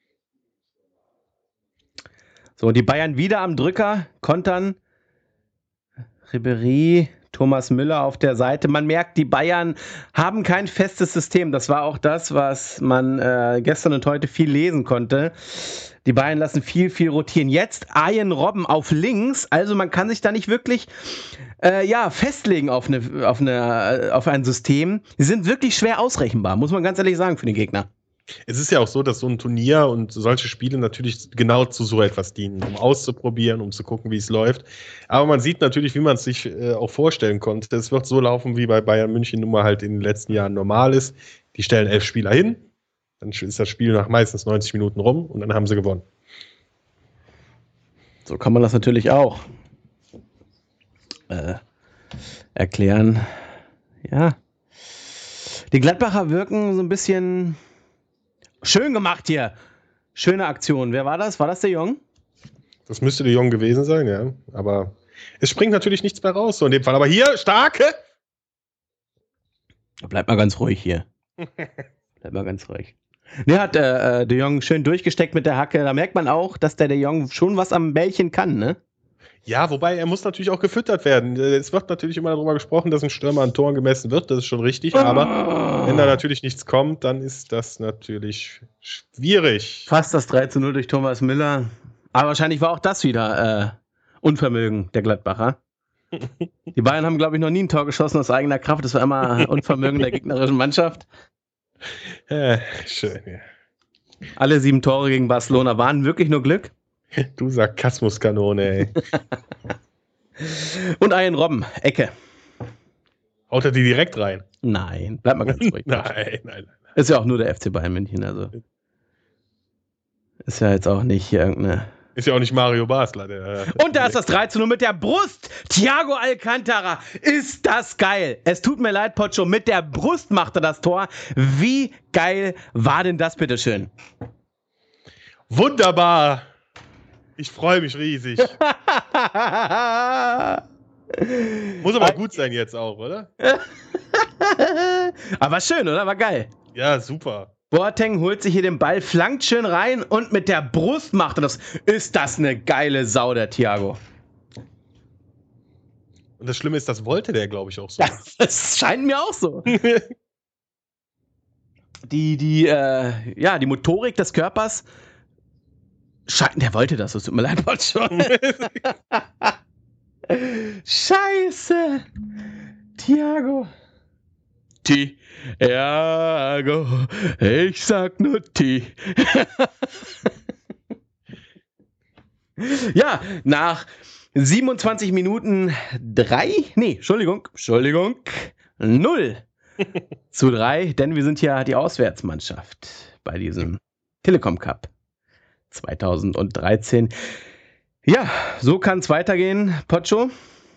So, die Bayern wieder am Drücker, kontern. Ribéry, Thomas Müller auf der Seite. Man merkt, die Bayern haben kein festes System. Das war auch das, was man gestern und heute viel lesen konnte. Die Bayern lassen viel rotieren. Jetzt Arjen Robben auf links. Also man kann sich da nicht wirklich festlegen auf ein System. Sie sind wirklich schwer ausrechenbar, muss man ganz ehrlich sagen, für den Gegner. Es ist ja auch so, dass so ein Turnier und solche Spiele natürlich genau zu so etwas dienen, um auszuprobieren, um zu gucken, wie es läuft. Aber man sieht natürlich, wie man es sich auch vorstellen konnte. Es wird so laufen, wie bei Bayern München nun mal halt in den letzten Jahren normal ist. Die stellen 11 Spieler hin, dann ist das Spiel nach meistens 90 Minuten rum und dann haben sie gewonnen. So kann man das natürlich auch erklären. Ja. Die Gladbacher wirken so ein bisschen schön gemacht hier. Schöne Aktion. Wer war das? War das der Jong? Das müsste der Jong gewesen sein, ja. Aber es springt natürlich nichts mehr raus, so in dem Fall. Aber hier, starke! Bleib mal ganz ruhig hier. Bleib mal ganz ruhig. Der hat De Jong schön durchgesteckt mit der Hacke. Da merkt man auch, dass der De Jong schon was am Bällchen kann, ne? Ja, wobei er muss natürlich auch gefüttert werden. Es wird natürlich immer darüber gesprochen, dass ein Stürmer an Toren gemessen wird. Das ist schon richtig. Aber wenn da natürlich nichts kommt, dann ist das natürlich schwierig. Fast das 3:0 durch Thomas Müller. Aber wahrscheinlich war auch das wieder Unvermögen der Gladbacher. Die Bayern haben, glaube ich, noch nie ein Tor geschossen aus eigener Kraft. Das war immer Unvermögen der gegnerischen Mannschaft. Schön, ja. Alle 7 Tore gegen Barcelona waren wirklich nur Glück. Du Sarkasmuskanone, ey. Und Arjen Robben, Ecke. Haut er die direkt rein? Nein, bleib mal ganz ruhig. Nein. Ist ja auch nur der FC Bayern München, also. Ist ja jetzt auch nicht hier irgendeine... Ist ja auch nicht Mario Basler. Und da ist das 3:0 mit der Brust. Thiago Alcantara. Ist das geil. Es tut mir leid, Pocho. Mit der Brust macht er das Tor. Wie geil war denn das, bitteschön? Wunderbar. Ich freue mich riesig. Muss aber gut sein jetzt auch, oder? Aber schön, oder? War geil. Ja, super. Boateng holt sich hier den Ball, flankt schön rein und mit der Brust macht er das. Ist das eine geile Sau, der Thiago. Und das Schlimme ist, das wollte der, glaube ich, auch so. Das scheint mir auch so. Die Motorik des Körpers, der wollte das, es tut mir leid, schon. Scheiße. Thiago, ich sag nur Ja, nach 27 Minuten 0:3, denn wir sind ja die Auswärtsmannschaft bei diesem Telekom Cup 2013. Ja, so kann es weitergehen, Pocho.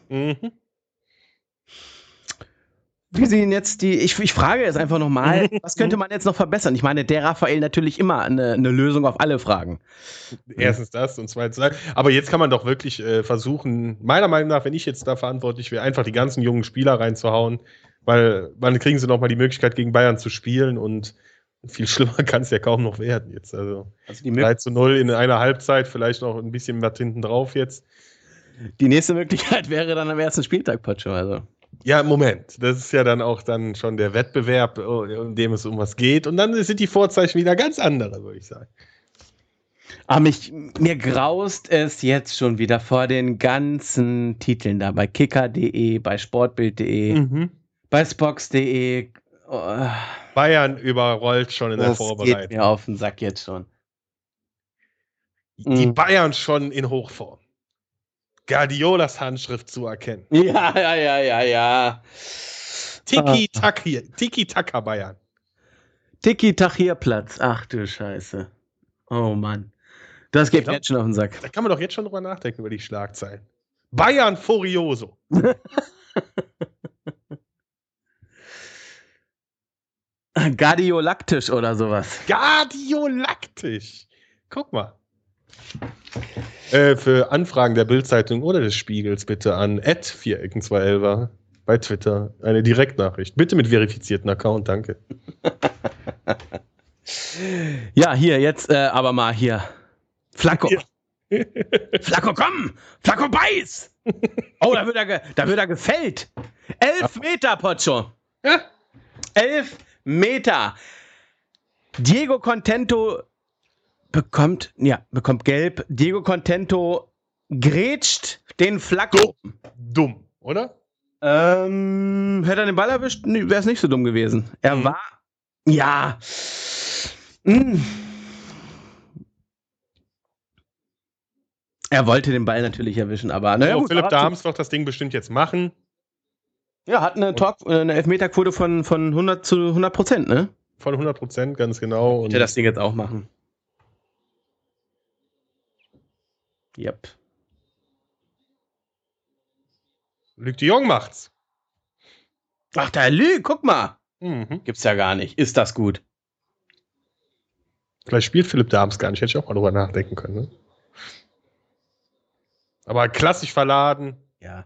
Wie sehen jetzt ich frage jetzt einfach nochmal, was könnte man jetzt noch verbessern? Ich meine, der Raphael natürlich immer eine Lösung auf alle Fragen. Erstens das und zweitens, aber jetzt kann man doch wirklich versuchen, meiner Meinung nach, wenn ich jetzt da verantwortlich wäre, einfach die ganzen jungen Spieler reinzuhauen, weil dann kriegen sie nochmal die Möglichkeit, gegen Bayern zu spielen und viel schlimmer kann es ja kaum noch werden jetzt. Also die 3:0 in einer Halbzeit, vielleicht noch ein bisschen was hinten drauf jetzt. Die nächste Möglichkeit wäre dann am ersten Spieltag, Pacho, also. Ja, Moment. Das ist ja dann auch dann schon der Wettbewerb, in dem es um was geht. Und dann sind die Vorzeichen wieder ganz andere, würde ich sagen. Aber mir graust es jetzt schon wieder vor den ganzen Titeln da, bei kicker.de, bei sportbild.de, bei spox.de. Oh, Bayern überrollt schon in der Vorbereitung. Geht mir auf den Sack jetzt schon. Die Bayern schon in Hochform. Guardiolas Handschrift zu erkennen. Ja. Tiki-Taka Bayern. Tiki-Takierplatz. Ach du Scheiße. Oh Mann. Das geht mir jetzt schon auf den Sack. Da kann man doch jetzt schon drüber nachdenken, über die Schlagzeilen. Bayern Furioso. Gardiolaktisch oder sowas. Gardiolaktisch. Guck mal. Für Anfragen der Bild-Zeitung oder des Spiegels bitte an @vierecken211 bei Twitter eine Direktnachricht. Bitte mit verifizierten Account, danke. Ja, hier, jetzt aber mal hier. Flacco. Ja. Flacco, komm! Flacco, beiß! Oh, da wird er gefällt. 11 Meter, Pocho. Ja. 11 Meter. Diego Contento bekommt gelb. Diego Contento grätscht den Flacco. Dumm, oder? Hätte er den Ball erwischt, wäre es nicht so dumm gewesen. Er war. Ja. Er wollte den Ball natürlich erwischen, aber naja, Philipp Dahms wird das Ding bestimmt jetzt machen. Ja, hat eine Elfmeterquote von 100 zu 100%, ne? Von 100%, ganz genau. Und das Ding jetzt auch machen. Yep. Luc de Jong macht's. Ach, der Luc, guck mal. Gibt's ja gar nicht. Ist das gut? Vielleicht spielt Philipp Dahms gar nicht. Hätte ich auch mal drüber nachdenken können. Ne? Aber klassisch verladen. Ja.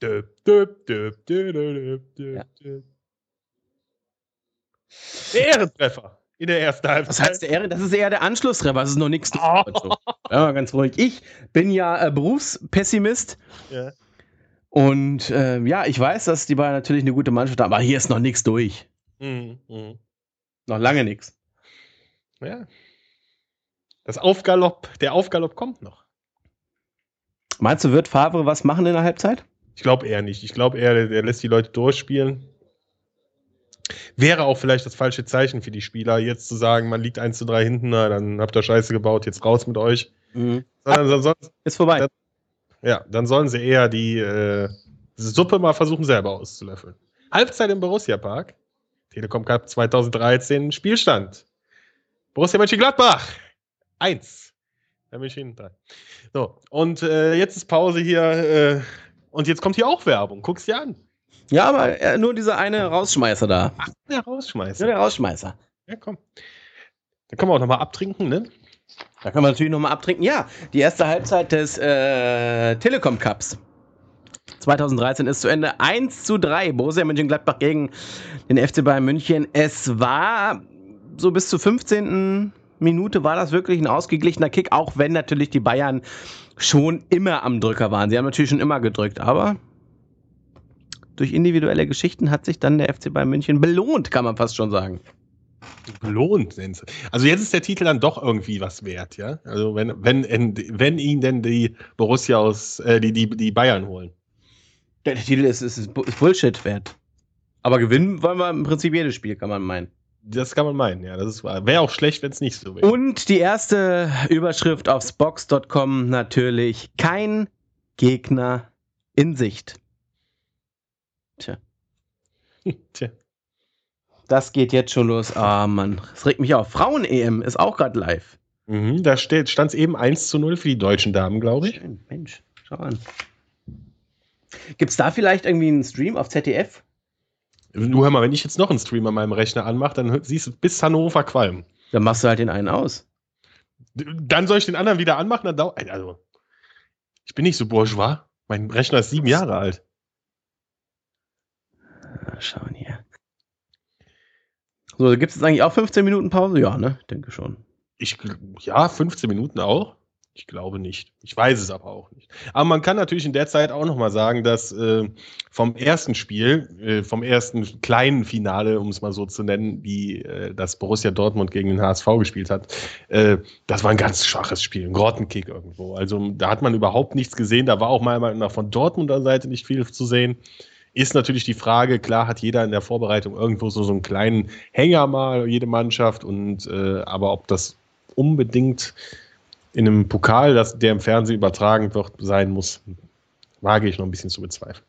Der Ehrentreffer in der ersten Halbzeit. Was heißt der Ehren? Das ist eher der Anschlusstreffer. Das ist noch nichts. Ja, ganz ruhig. Ich bin ja Berufspessimist. Ja. Und ich weiß, dass die Bayern natürlich eine gute Mannschaft haben, aber hier ist noch nichts durch. Noch lange nichts. Ja. Der Aufgalopp kommt noch. Meinst du, wird Favre was machen in der Halbzeit? Ich glaube eher nicht. Ich glaube eher, der lässt die Leute durchspielen. Wäre auch vielleicht das falsche Zeichen für die Spieler, jetzt zu sagen, man liegt 1:3 hinten, na, dann habt ihr Scheiße gebaut, jetzt raus mit euch. Ist vorbei. Dann sollen sie eher die Suppe mal versuchen, selber auszulöffeln. Halbzeit im Borussia-Park. Telekom Cup 2013, Spielstand. Borussia Mönchengladbach 1. Da bin ich hinten dran. So, und jetzt ist Pause hier. Und jetzt kommt hier auch Werbung. Guck's dir an. Ja, aber nur dieser eine Rausschmeißer da. Ach, der Rausschmeißer. Ja, der Rausschmeißer. Ja, komm. Da können wir auch nochmal abtrinken, ne? Da können wir natürlich nochmal abtrinken. Ja, die erste Halbzeit des Telekom Cups 2013 ist zu Ende. 1:3. Borussia Mönchengladbach gegen den FC Bayern München. Es war so bis zur 15. Minute war das wirklich ein ausgeglichener Kick, auch wenn natürlich die Bayern schon immer am Drücker waren. Sie haben natürlich schon immer gedrückt, aber durch individuelle Geschichten hat sich dann der FC Bayern München belohnt, kann man fast schon sagen. Belohnt, also jetzt ist der Titel dann doch irgendwie was wert, ja? Also wenn ihn denn die Borussia die Bayern holen. Der Titel ist Bullshit wert. Aber gewinnen wollen wir im Prinzip jedes Spiel, kann man meinen. Das kann man meinen, ja. Das wäre auch schlecht, wenn es nicht so wäre. Und die erste Überschrift auf spox.com natürlich: kein Gegner in Sicht. Tja. Das geht jetzt schon los. Ah, Mann. Das regt mich auf. Frauen-EM ist auch gerade live. Da stand es eben 1:0 für die deutschen Damen, glaube ich. Schön. Mensch, schau an. Gibt es da vielleicht irgendwie einen Stream auf ZDF? Du, hör mal, wenn ich jetzt noch einen Stream an meinem Rechner anmache, dann siehst du bis Hannover qualmen. Dann machst du halt den einen aus. Dann soll ich den anderen wieder anmachen? Also, ich bin nicht so bourgeois. Mein Rechner ist 7 Jahre alt. Schauen hier. So, gibt es jetzt eigentlich auch 15 Minuten Pause? Ja, ne? Denke schon. Ja, 15 Minuten auch. Ich glaube nicht. Ich weiß es aber auch nicht. Aber man kann natürlich in der Zeit auch noch mal sagen, dass vom ersten Spiel, vom ersten kleinen Finale, um es mal so zu nennen, das Borussia Dortmund gegen den HSV gespielt hat, das war ein ganz schwaches Spiel, ein Grottenkick irgendwo. Also da hat man überhaupt nichts gesehen. Da war auch meiner Meinung nach von Dortmunder Seite nicht viel zu sehen. Ist natürlich die Frage, klar hat jeder in der Vorbereitung irgendwo so einen kleinen Hänger mal, jede Mannschaft, aber ob das unbedingt in einem Pokal, der im Fernsehen übertragen wird, sein muss, wage ich noch ein bisschen zu bezweifeln.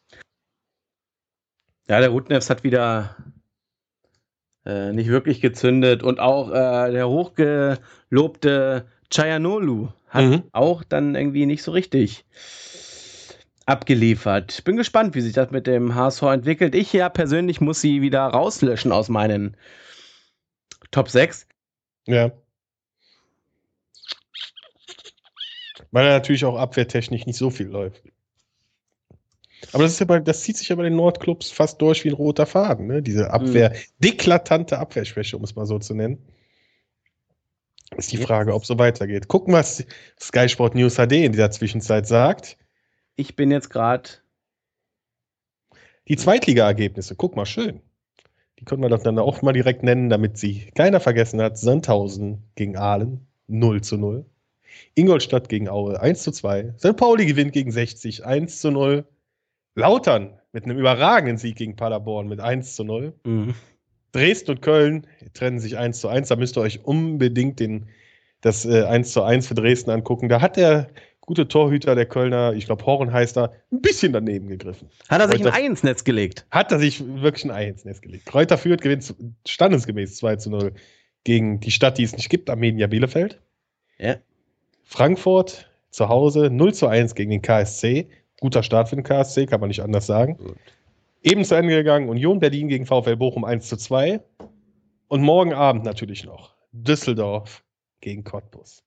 Ja, der Rudnevs hat wieder nicht wirklich gezündet und auch der hochgelobte Çalhanoğlu hat auch dann irgendwie nicht so richtig abgeliefert. Bin gespannt, wie sich das mit dem HSV entwickelt. Ich ja persönlich muss sie wieder rauslöschen aus meinen Top 6. Ja. Weil er natürlich auch abwehrtechnisch nicht so viel läuft. Aber das zieht sich ja bei den Nordclubs fast durch wie ein roter Faden, ne? Diese deklatante Abwehrschwäche, um es mal so zu nennen. Ist die Frage, ob es so weitergeht. Gucken, was Sky Sport News HD in dieser Zwischenzeit sagt. Ich bin jetzt gerade. Die Zweitliga-Ergebnisse, guck mal, schön. Die können wir doch dann auch mal direkt nennen, damit sie keiner vergessen hat. Sandhausen gegen Aalen 0:0. Ingolstadt gegen Aue 1:2. St. Pauli gewinnt gegen 60 1:0. Lautern mit einem überragenden Sieg gegen Paderborn mit 1:0. Dresden und Köln trennen sich 1:1. Da müsst ihr euch unbedingt das 1:1 für Dresden angucken. Da hat der gute Torhüter der Kölner, ich glaube Horn heißt er, ein bisschen daneben gegriffen. Hat er sich ein Ei ins Netz gelegt? Hat er sich wirklich ein Ei ins Netz gelegt. Kräuter Fürth gewinnt standesgemäß 2:0 gegen die Stadt, die es nicht gibt, Arminia Bielefeld. Ja. Frankfurt zu Hause 0:1 gegen den KSC. Guter Start für den KSC, kann man nicht anders sagen. Gut. Eben zu Ende gegangen, Union Berlin gegen VfL Bochum 1:2. Und morgen Abend natürlich noch Düsseldorf gegen Cottbus.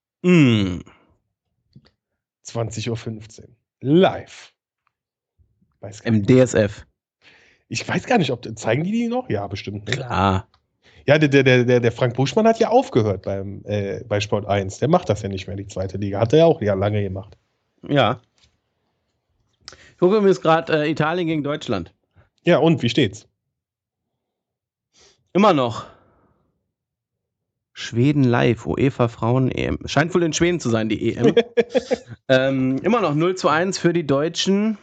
20:15 Uhr. Live. Im DSF. Ich weiß gar nicht, zeigen die noch? Ja, bestimmt. Ne? Klar. Ja, der Frank Buschmann hat ja aufgehört bei Sport 1. Der macht das ja nicht mehr, die zweite Liga. Hat er ja auch lange gemacht. Ja. Ich gucke mir jetzt gerade Italien gegen Deutschland. Ja, und wie steht's? Immer noch. Schweden live, UEFA Frauen-EM. Scheint wohl in Schweden zu sein, die EM. Immer noch 0:1 für die Deutschen.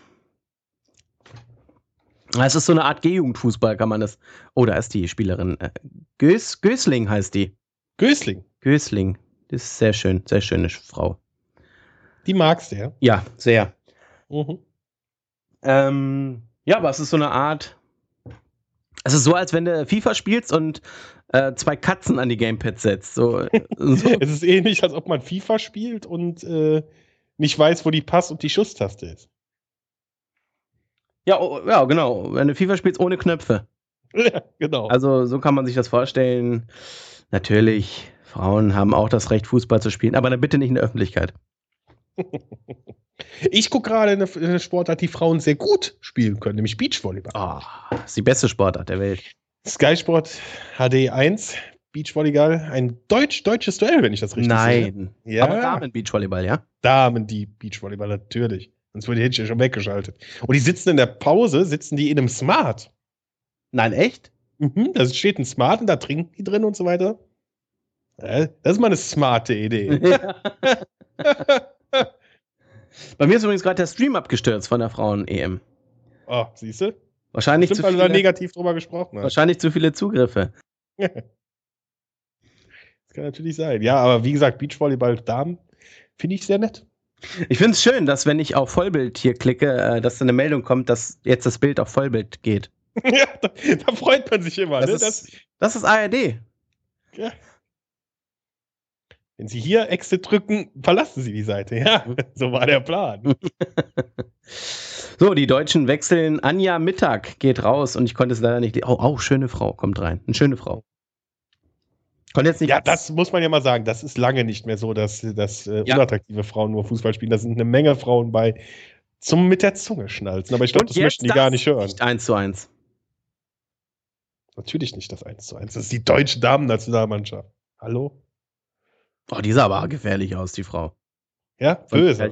Es ist so eine Art G-Jugendfußball, kann man das. Oh, da ist die Spielerin. Gößling heißt die. Gößling? Gößling. Das ist sehr schön, sehr schöne Frau. Die magst du, ja? Ja, sehr. Ja, aber es ist so eine Art. Es ist so, als wenn du FIFA spielst und 2 Katzen an die Gamepads setzt. So. Es ist ähnlich, als ob man FIFA spielt und nicht weiß, wo die Pass- und die Schusstaste ist. Ja, genau. Wenn du FIFA spielst ohne Knöpfe. Ja, genau. Also so kann man sich das vorstellen. Natürlich, Frauen haben auch das Recht, Fußball zu spielen, aber dann bitte nicht in der Öffentlichkeit. Ich gucke gerade eine Sportart, die Frauen sehr gut spielen können, nämlich Beachvolleyball. Das ist die beste Sportart der Welt. Sky Sport HD 1, Beachvolleyball, ein deutsches Duell, wenn ich das richtig sehe. Nein. Ja. Aber Damen-Beachvolleyball, ja? Damen-Beachvolleyball, natürlich. Sonst hätte ich ja schon weggeschaltet. Und die sitzen in der Pause, in einem Smart. Nein, echt? Da steht ein Smart und da trinken die drin und so weiter. Das ist mal eine smarte Idee. Bei mir ist übrigens gerade der Stream abgestürzt von der Frauen-EM. Oh, siehst du? Wahrscheinlich zu viele. Weil du da negativ drüber gesprochen hast. Wahrscheinlich zu viele Zugriffe. Das kann natürlich sein. Ja, aber wie gesagt, Beachvolleyball-Damen finde ich sehr nett. Ich finde es schön, dass wenn ich auf Vollbild hier klicke, dass da eine Meldung kommt, dass jetzt das Bild auf Vollbild geht. Ja, da freut man sich immer. Das ist ARD. Ja. Wenn Sie hier Exit drücken, verlassen Sie die Seite. Ja, so war der Plan. So, die Deutschen wechseln. Anja Mittag geht raus und ich konnte es leider nicht. Oh, schöne Frau kommt rein. Eine schöne Frau. Konnte jetzt nicht. Ja, das muss man ja mal sagen. Das ist lange nicht mehr so, dass unattraktive Frauen nur Fußball spielen. Da sind eine Menge Frauen bei zum mit der Zunge schnalzen. Aber ich glaube, das möchten die gar nicht hören. Nicht 1:1. Natürlich nicht das 1:1. Das ist die deutsche Damen-Nationalmannschaft. Hallo? Oh, die sah aber gefährlich aus, die Frau. Ja, böse.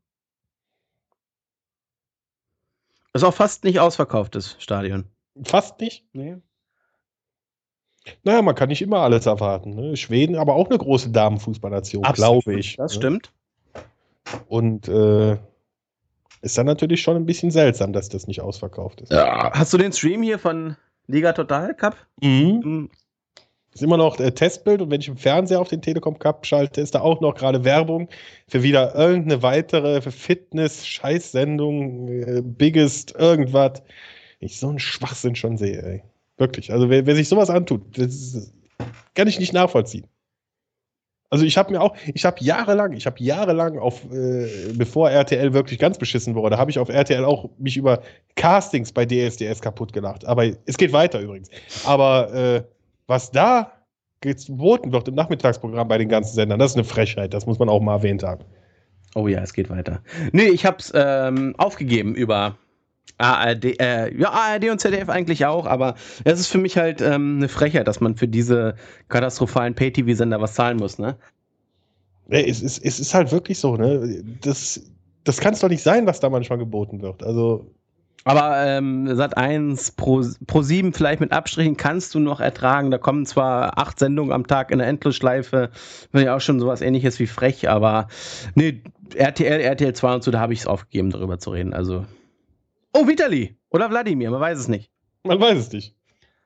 Ist auch fast nicht ausverkauftes Stadion. Fast nicht? Nee. Naja, man kann nicht immer alles erwarten. Ne? Schweden, aber auch eine große Damenfußballnation, glaube ich. Das stimmt. Und ist dann natürlich schon ein bisschen seltsam, dass das nicht ausverkauft ist. Ja. Hast du den Stream hier von Liga Total Cup? Ist immer noch Testbild, und wenn ich im Fernseher auf den Telekom Cup schalte, ist da auch noch gerade Werbung für wieder irgendeine weitere Fitness-Scheißsendung, Biggest, irgendwas. Ich so einen Schwachsinn schon sehe, ey. Wirklich. Also wer sich sowas antut, das kann ich nicht nachvollziehen. Also ich habe jahrelang auf, bevor RTL wirklich ganz beschissen wurde, habe ich auf RTL auch mich über Castings bei DSDS kaputt gelacht. Aber es geht weiter übrigens. Aber was da geboten wird im Nachmittagsprogramm bei den ganzen Sendern, das ist eine Frechheit. Das muss man auch mal erwähnt haben. Oh ja, es geht weiter. Nee, ich hab's aufgegeben über ARD, ARD und ZDF eigentlich auch, aber es ist für mich halt eine Frechheit, dass man für diese katastrophalen Pay-TV-Sender was zahlen muss, ne? Es ist halt wirklich so, ne? Das kann es doch nicht sein, was da manchmal geboten wird. Also. Aber Sat.1, Pro7 vielleicht mit Abstrichen kannst du noch ertragen. Da kommen zwar 8 Sendungen am Tag in der Endlosschleife, finde ich auch schon sowas Ähnliches wie frech, aber nee, RTL 2 und so, da habe ich es aufgegeben, darüber zu reden. Also. Oh, Vitali oder Wladimir, man weiß es nicht. Man weiß es nicht.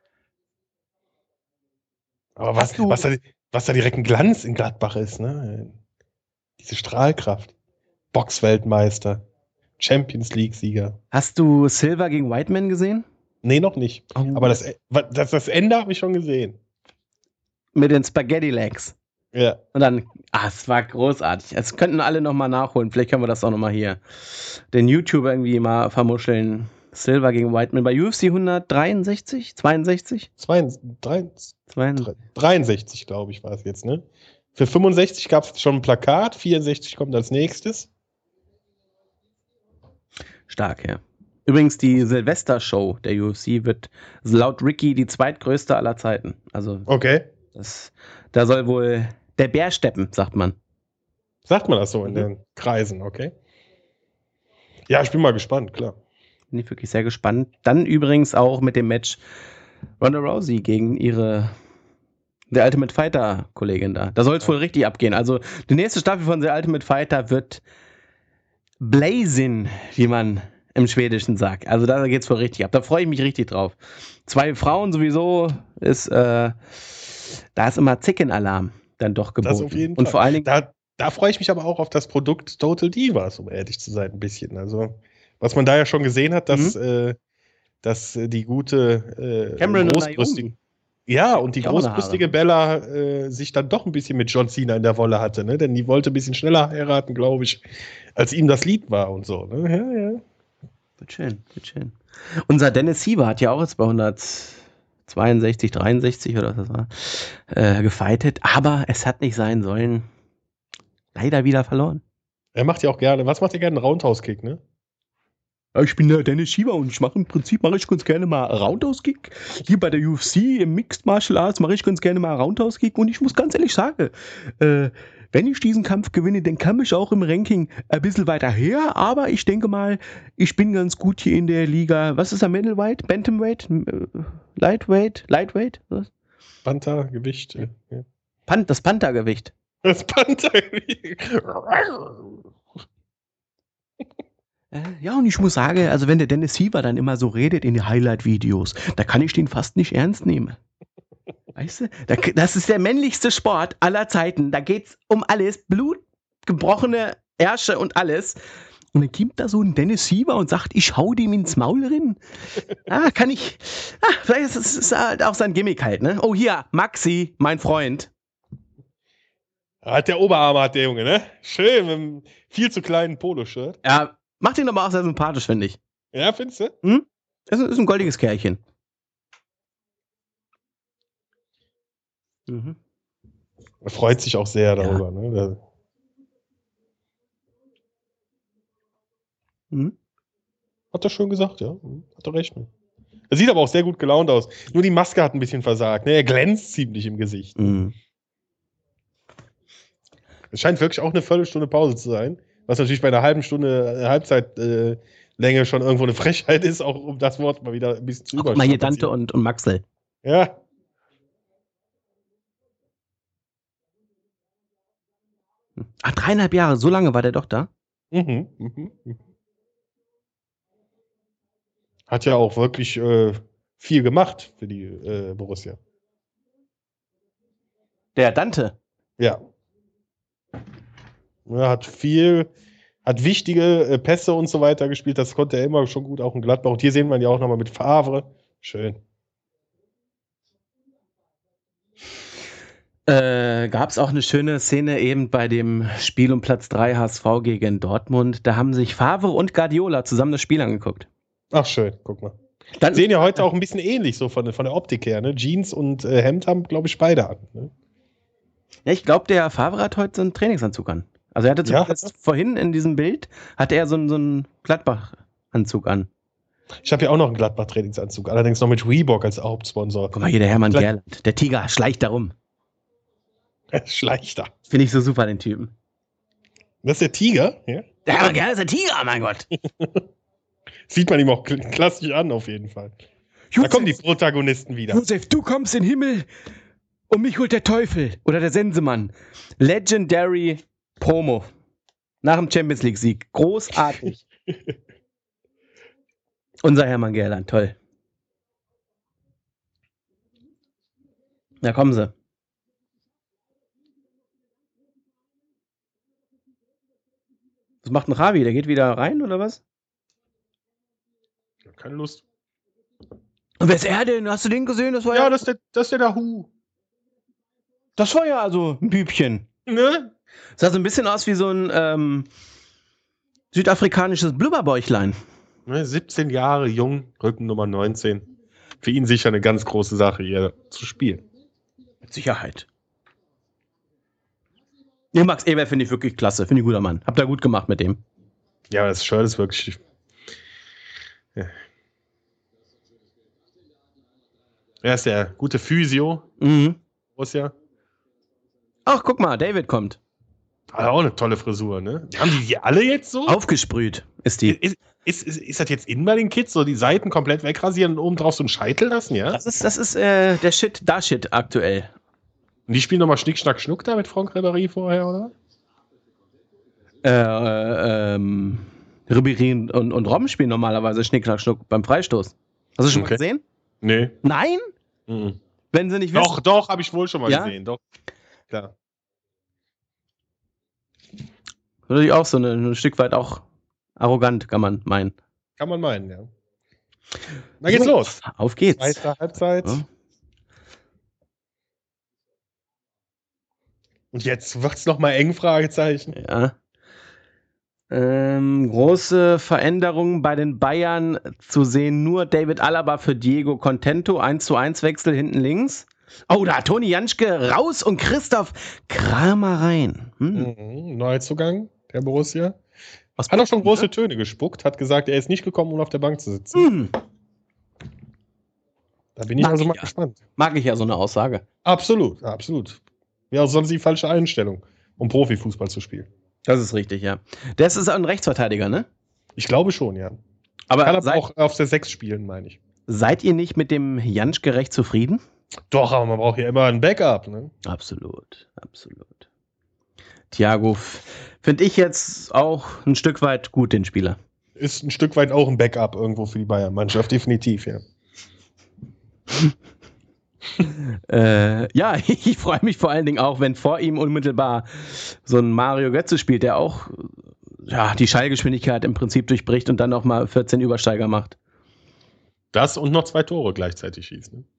Aber was da direkt ein Glanz in Gladbach ist, ne? Diese Strahlkraft. Boxweltmeister. Champions League-Sieger. Hast du Silver gegen Whiteman gesehen? Nee, noch nicht. Oh. Aber das Ende habe ich schon gesehen. Mit den Spaghetti Legs. Ja. Und dann, es war großartig. Es könnten alle nochmal nachholen. Vielleicht können wir das auch nochmal hier den YouTuber irgendwie mal vermuscheln. Silver gegen Whiteman bei UFC 163? 62? 63, glaube ich, war es jetzt, ne? Für 65 gab es schon ein Plakat, 64 kommt als nächstes. Stark, ja. Übrigens, die Silvester-Show der UFC wird laut Ricky die zweitgrößte aller Zeiten. Also, okay. Da soll wohl der Bär steppen, sagt man. Sagt man das so in den Kreisen, okay? Ja, ich bin mal gespannt, klar. Bin ich wirklich sehr gespannt. Dann übrigens auch mit dem Match Ronda Rousey gegen der Ultimate Fighter-Kollegin da. Da soll es wohl richtig abgehen. Also die nächste Staffel von The Ultimate Fighter wird blazing, wie man im Schwedischen sagt. Also da geht's wohl richtig ab. Da freue ich mich richtig drauf. 2 Frauen sowieso ist, da ist immer Zickenalarm dann doch geboten. Das auf jeden Und Fall. Vor allen Dingen, da freue ich mich aber auch auf das Produkt Total Divas, um ehrlich zu sein, ein bisschen. Also was man da ja schon gesehen hat, dass die gute Cameron großbrüstige, und die großbrüstige Bella sich dann doch ein bisschen mit John Cena in der Wolle hatte, ne? Denn die wollte ein bisschen schneller heiraten, glaube ich, als ihm das Lied war und so. Ne? Ja. Wird schön. Unser Dennis Siever hat ja auch jetzt bei 162, 63 oder was das war, gefightet, aber es hat nicht sein sollen. Leider wieder verloren. Er macht ja auch gerne, was macht er gerne? Einen Roundhouse-Kick, ne? Ich bin der Dennis Schieber und im Prinzip mache ich ganz gerne mal Roundhouse-Kick. Hier bei der UFC im Mixed Martial Arts mache ich ganz gerne mal Roundhouse-Kick und ich muss ganz ehrlich sagen, wenn ich diesen Kampf gewinne, dann komme ich auch im Ranking ein bisschen weiter her, aber ich denke mal, ich bin ganz gut hier in der Liga. Was ist der Middleweight? Bantamweight? Lightweight? Was? Panthergewicht. Ja. Das Panthergewicht. Das Panthergewicht. Ja, und ich muss sagen, also wenn der Dennis Siever dann immer so redet in den Highlight-Videos, da kann ich den fast nicht ernst nehmen. Weißt du? Das ist der männlichste Sport aller Zeiten. Da geht's um alles. Blut, gebrochene Ärsche und alles. Und dann kommt da so ein Dennis Siever und sagt, ich hau dem ins Maul rein. Vielleicht ist es halt auch sein Gimmick halt, ne? Oh, hier, Maxi, mein Freund. Hat der Oberarme, hat der Junge, ne? Schön, mit einem viel zu kleinen Poloshirt. Ja, macht ihn aber auch sehr sympathisch, finde ich. Ja, findest du? Ist ein goldiges Kerlchen. Er freut sich auch sehr darüber, ne? Hat er schon gesagt, ja. Hat er recht. Er sieht aber auch sehr gut gelaunt aus. Nur die Maske hat ein bisschen versagt. Ne? Er glänzt ziemlich im Gesicht. Es scheint wirklich auch eine Viertelstunde Pause zu sein, was natürlich bei einer halben Stunde Halbzeitlänge schon irgendwo eine Frechheit ist, auch um das Wort mal wieder ein bisschen zu überstrapazieren. Mal hier Dante und Maxel. Ja. Ach, 3,5 Jahre, so lange war der doch da? Hat ja auch wirklich viel gemacht für die Borussia. Der Dante? Ja. Er hat wichtige Pässe und so weiter gespielt. Das konnte er immer schon gut, auch in Gladbach. Und hier sehen wir ihn ja auch nochmal mit Favre. Schön. Gab es auch eine schöne Szene eben bei dem Spiel um Platz 3 HSV gegen Dortmund. Da haben sich Favre und Guardiola zusammen das Spiel angeguckt. Ach schön, guck mal. Dann sehen ja heute auch ein bisschen ähnlich so von der Optik her. Ne? Jeans und Hemd haben, glaube ich, beide an. Ne? Ja, ich glaube, der Favre hat heute so einen Trainingsanzug an. Also er hatte zumindest vorhin in diesem Bild, hatte er so einen Gladbach-Anzug an. Ich habe ja auch noch einen Gladbach-Trainingsanzug, allerdings noch mit Reebok als Hauptsponsor. Guck mal hier, der Hermann Gerland, der Tiger, schleicht da rum. Schleicht da. Finde ich so super, den Typen. Das ist der Tiger? Ja? Der Hermann Gerland ist der Tiger, mein Gott. Sieht man ihm auch klassisch an, auf jeden Fall. Josef, da kommen die Protagonisten wieder. Josef, du kommst in den Himmel und mich holt der Teufel oder der Sensemann. Legendary Promo. Nach dem Champions-League-Sieg. Großartig. Unser Hermann Gerland, toll. Da kommen sie. Was macht ein Ravi? Der geht wieder rein, oder was? Keine Lust. Und wer ist er denn? Hast du den gesehen? Das war ja, das ist der Dahu. Das war ja also ein Bübchen. Ne? Sah so ein bisschen aus wie so ein südafrikanisches Blubberbäuchlein. 17 Jahre jung, Rücken Nummer 19. Für ihn sicher eine ganz große Sache, hier zu spielen. Mit Sicherheit. Den Max Eber finde ich wirklich klasse. Finde ich ein guter Mann. Habt ihr gut gemacht mit dem. Ja, das Shirt ist wirklich... Ja. Er ist der gute Physio. Borussia. Ach, guck mal, David kommt. Hat auch eine tolle Frisur, ne? Haben die alle jetzt so? Aufgesprüht ist die. Ist das jetzt in bei den Kids? So die Seiten komplett wegrasieren und oben drauf so einen Scheitel lassen, ja? Das ist der Shit aktuell. Und die spielen nochmal Schnick, Schnack, Schnuck da mit Franck Ribéry vorher, oder? Ribéry und Robben spielen normalerweise Schnick, Schnack, Schnuck beim Freistoß. Hast du schon mal gesehen? Nee. Nein? Wenn sie nicht wissen. Doch, habe ich wohl schon mal gesehen. Doch, klar. Natürlich auch so ein Stück weit auch arrogant, kann man meinen. Kann man meinen, ja. Na geht's los. Auf geht's. Zweite Halbzeit. Ja. Und jetzt wird's nochmal eng, Fragezeichen. Ja. Große Veränderungen bei den Bayern zu sehen. Nur David Alaba für Diego Contento. 1:1 Wechsel hinten links. Oh, da Toni Janschke raus und Christoph Kramer rein. Neuzugang der Borussia. Hat auch schon große Töne gespuckt. Hat gesagt, er ist nicht gekommen, um auf der Bank zu sitzen. Da bin ich also mal gespannt. Mag ich ja so eine Aussage. Absolut, absolut. Ja, sonst die falsche Einstellung, um Profifußball zu spielen. Das ist richtig, ja. Das ist ein Rechtsverteidiger, ne? Ich glaube schon, ja. Aber kann aber auch auf der 6 spielen, meine ich. Seid ihr nicht mit dem Janschke recht zufrieden? Doch, aber man braucht ja immer ein Backup, ne? Absolut, absolut. Thiago finde ich jetzt auch ein Stück weit gut, den Spieler. Ist ein Stück weit auch ein Backup irgendwo für die Bayern-Mannschaft, definitiv, ja. Ja, ich freue mich vor allen Dingen auch, wenn vor ihm unmittelbar so ein Mario Götze spielt, der auch die Schallgeschwindigkeit im Prinzip durchbricht und dann nochmal 14 Übersteiger macht. Das und noch 2 Tore gleichzeitig schießt. Ne?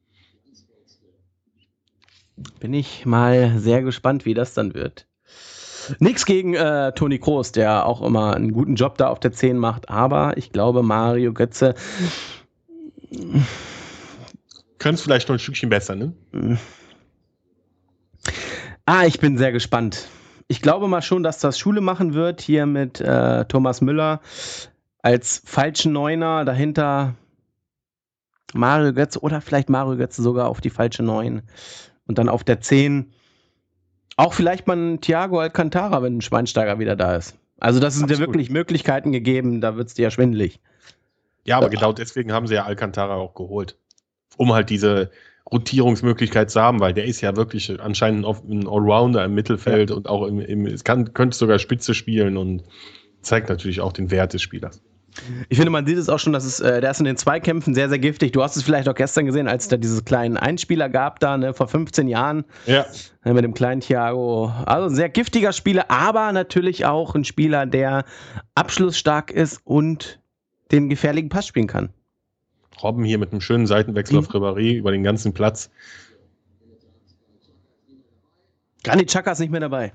Bin ich mal sehr gespannt, wie das dann wird. Nichts gegen Toni Kroos, der auch immer einen guten Job da auf der 10 macht, aber ich glaube, Mario Götze könnte es vielleicht noch ein Stückchen besser, ne? Ich bin sehr gespannt. Ich glaube mal schon, dass das Schule machen wird, hier mit Thomas Müller als falschen Neuner, dahinter Mario Götze oder vielleicht Mario Götze sogar auf die falsche 9 und dann auf der 10. Auch vielleicht mal ein Thiago Alcantara, wenn ein Schweinsteiger wieder da ist. Also das sind ja wirklich Möglichkeiten gegeben, da wird es dir ja schwindelig. Ja, aber genau deswegen haben sie ja Alcantara auch geholt. Um halt diese Rotierungsmöglichkeit zu haben, weil der ist ja wirklich anscheinend ein Allrounder im Mittelfeld und auch könnte sogar Spitze spielen und zeigt natürlich auch den Wert des Spielers. Ich finde, man sieht es auch schon, dass der ist in den Zweikämpfen sehr, sehr giftig. Du hast es vielleicht auch gestern gesehen, als es da diese kleinen Einspieler gab, da vor 15 Jahren. Ja. Mit dem kleinen Thiago. Also ein sehr giftiger Spieler, aber natürlich auch ein Spieler, der abschlussstark ist und den gefährlichen Pass spielen kann. Robben hier mit einem schönen Seitenwechsel auf Ribéry über den ganzen Platz. Granit Xhaka ist nicht mehr dabei.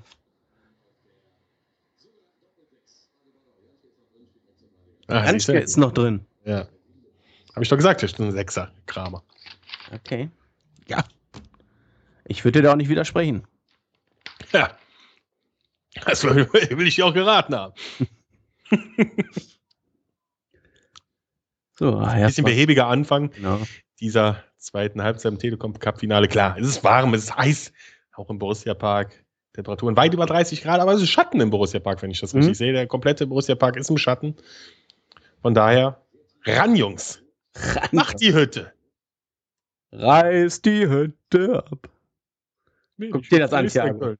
Janschke ist noch drin. Ja. Habe ich doch gesagt, das ist ein Sechser, Kramer. Okay. Ja. Ich würde dir da auch nicht widersprechen. Ja. Das will ich dir auch geraten haben. So, ein bisschen behäbiger Anfang genau. dieser zweiten Halbzeit im Telekom-Cup-Finale. Klar, es ist warm, es ist heiß, auch im Borussia-Park. Temperaturen weit über 30 Grad, aber es ist Schatten im Borussia-Park, wenn ich das richtig sehe. Der komplette Borussia-Park ist im Schatten. Von daher, ran, Jungs. Macht die Hütte. Reiß die Hütte ab. Guck dir das an, Thiago.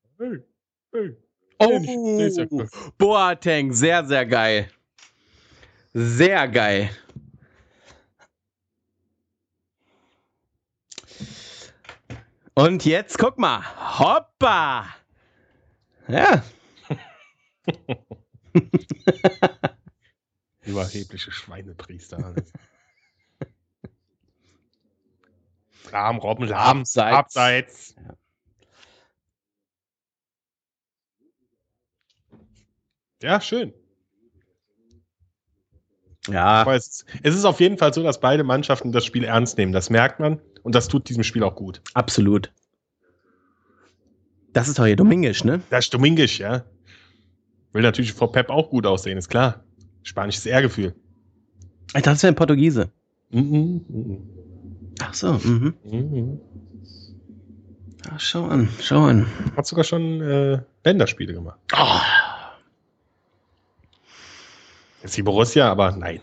Oh, Boateng, sehr, sehr geil. Sehr geil. Und jetzt, guck mal. Hoppa. Ja. Überhebliche Schweinepriester. Lahm, Robben, lahm. Abseits. Ja, schön. Ja. Aber es ist auf jeden Fall so, dass beide Mannschaften das Spiel ernst nehmen. Das merkt man. Und das tut diesem Spiel auch gut. Absolut. Das ist doch hier Dominguez, ne? Das ist Dominguez, ja. Will natürlich vor Pep auch gut aussehen, ist klar. Spanisches Ehrgefühl. Ich dachte, das wäre ein Portugiese. Ach so, Ja, schau an. Hat sogar schon Länderspiele gemacht. Oh. Ist die Borussia, aber nein.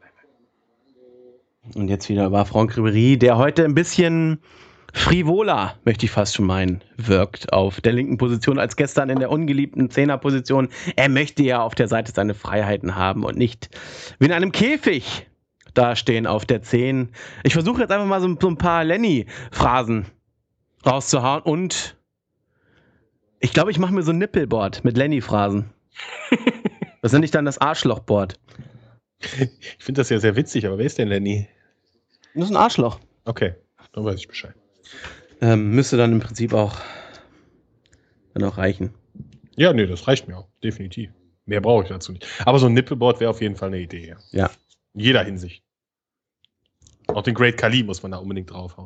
Und jetzt wieder war Franck Ribéry, der heute ein bisschen frivoler, möchte ich fast schon meinen, wirkt auf der linken Position als gestern in der ungeliebten Zehnerposition. Er möchte ja auf der Seite seine Freiheiten haben und nicht wie in einem Käfig dastehen auf der 10. Ich versuche jetzt einfach mal so ein paar Lenny-Phrasen rauszuhauen und ich glaube, ich mache mir so ein Nippelboard mit Lenny-Phrasen. Das nenne ich dann das Arschlochboard. Ich finde das ja sehr witzig, aber wer ist denn Lenny? Das ist ein Arschloch. Okay, dann weiß ich Bescheid. Müsste dann im Prinzip auch reichen. Ja, nee, das reicht mir auch, definitiv. Mehr brauche ich dazu nicht. Aber so ein Nippelboard wäre auf jeden Fall eine Idee. Ja. In jeder Hinsicht. Auch den Great Khali muss man da unbedingt draufhauen.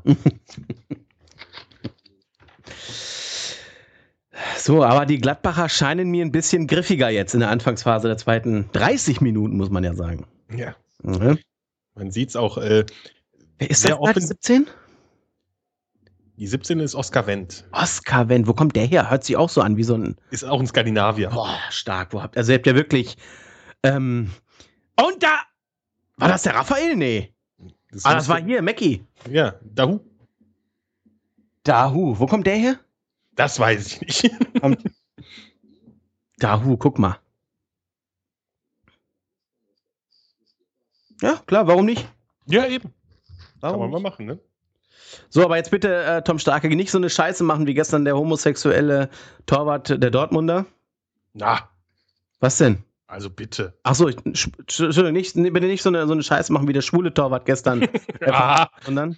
So, aber die Gladbacher scheinen mir ein bisschen griffiger jetzt in der Anfangsphase der zweiten 30 Minuten, muss man ja sagen. Ja. Man sieht es auch. Wer ist das? Die 17? Die 17 ist Oskar Wendt. Oskar Wendt, wo kommt der her? Hört sich auch so an wie so ein. Ist auch ein Skandinavier. Boah, stark. Also, ihr habt ja wirklich. Und da. War das der Raphael? Nee. Das war hier, Mackie. Ja, Dahu. Wo kommt der her? Das weiß ich nicht. Dahu, guck mal. Ja, klar, warum nicht? Ja, eben. Kann man mal machen, ne? So, aber jetzt bitte, Tom Starke, nicht so eine Scheiße machen wie gestern der homosexuelle Torwart der Dortmunder. Na. Was denn? Also bitte. Achso, Entschuldigung, bitte nicht so eine Scheiße machen wie der schwule Torwart gestern. Und dann?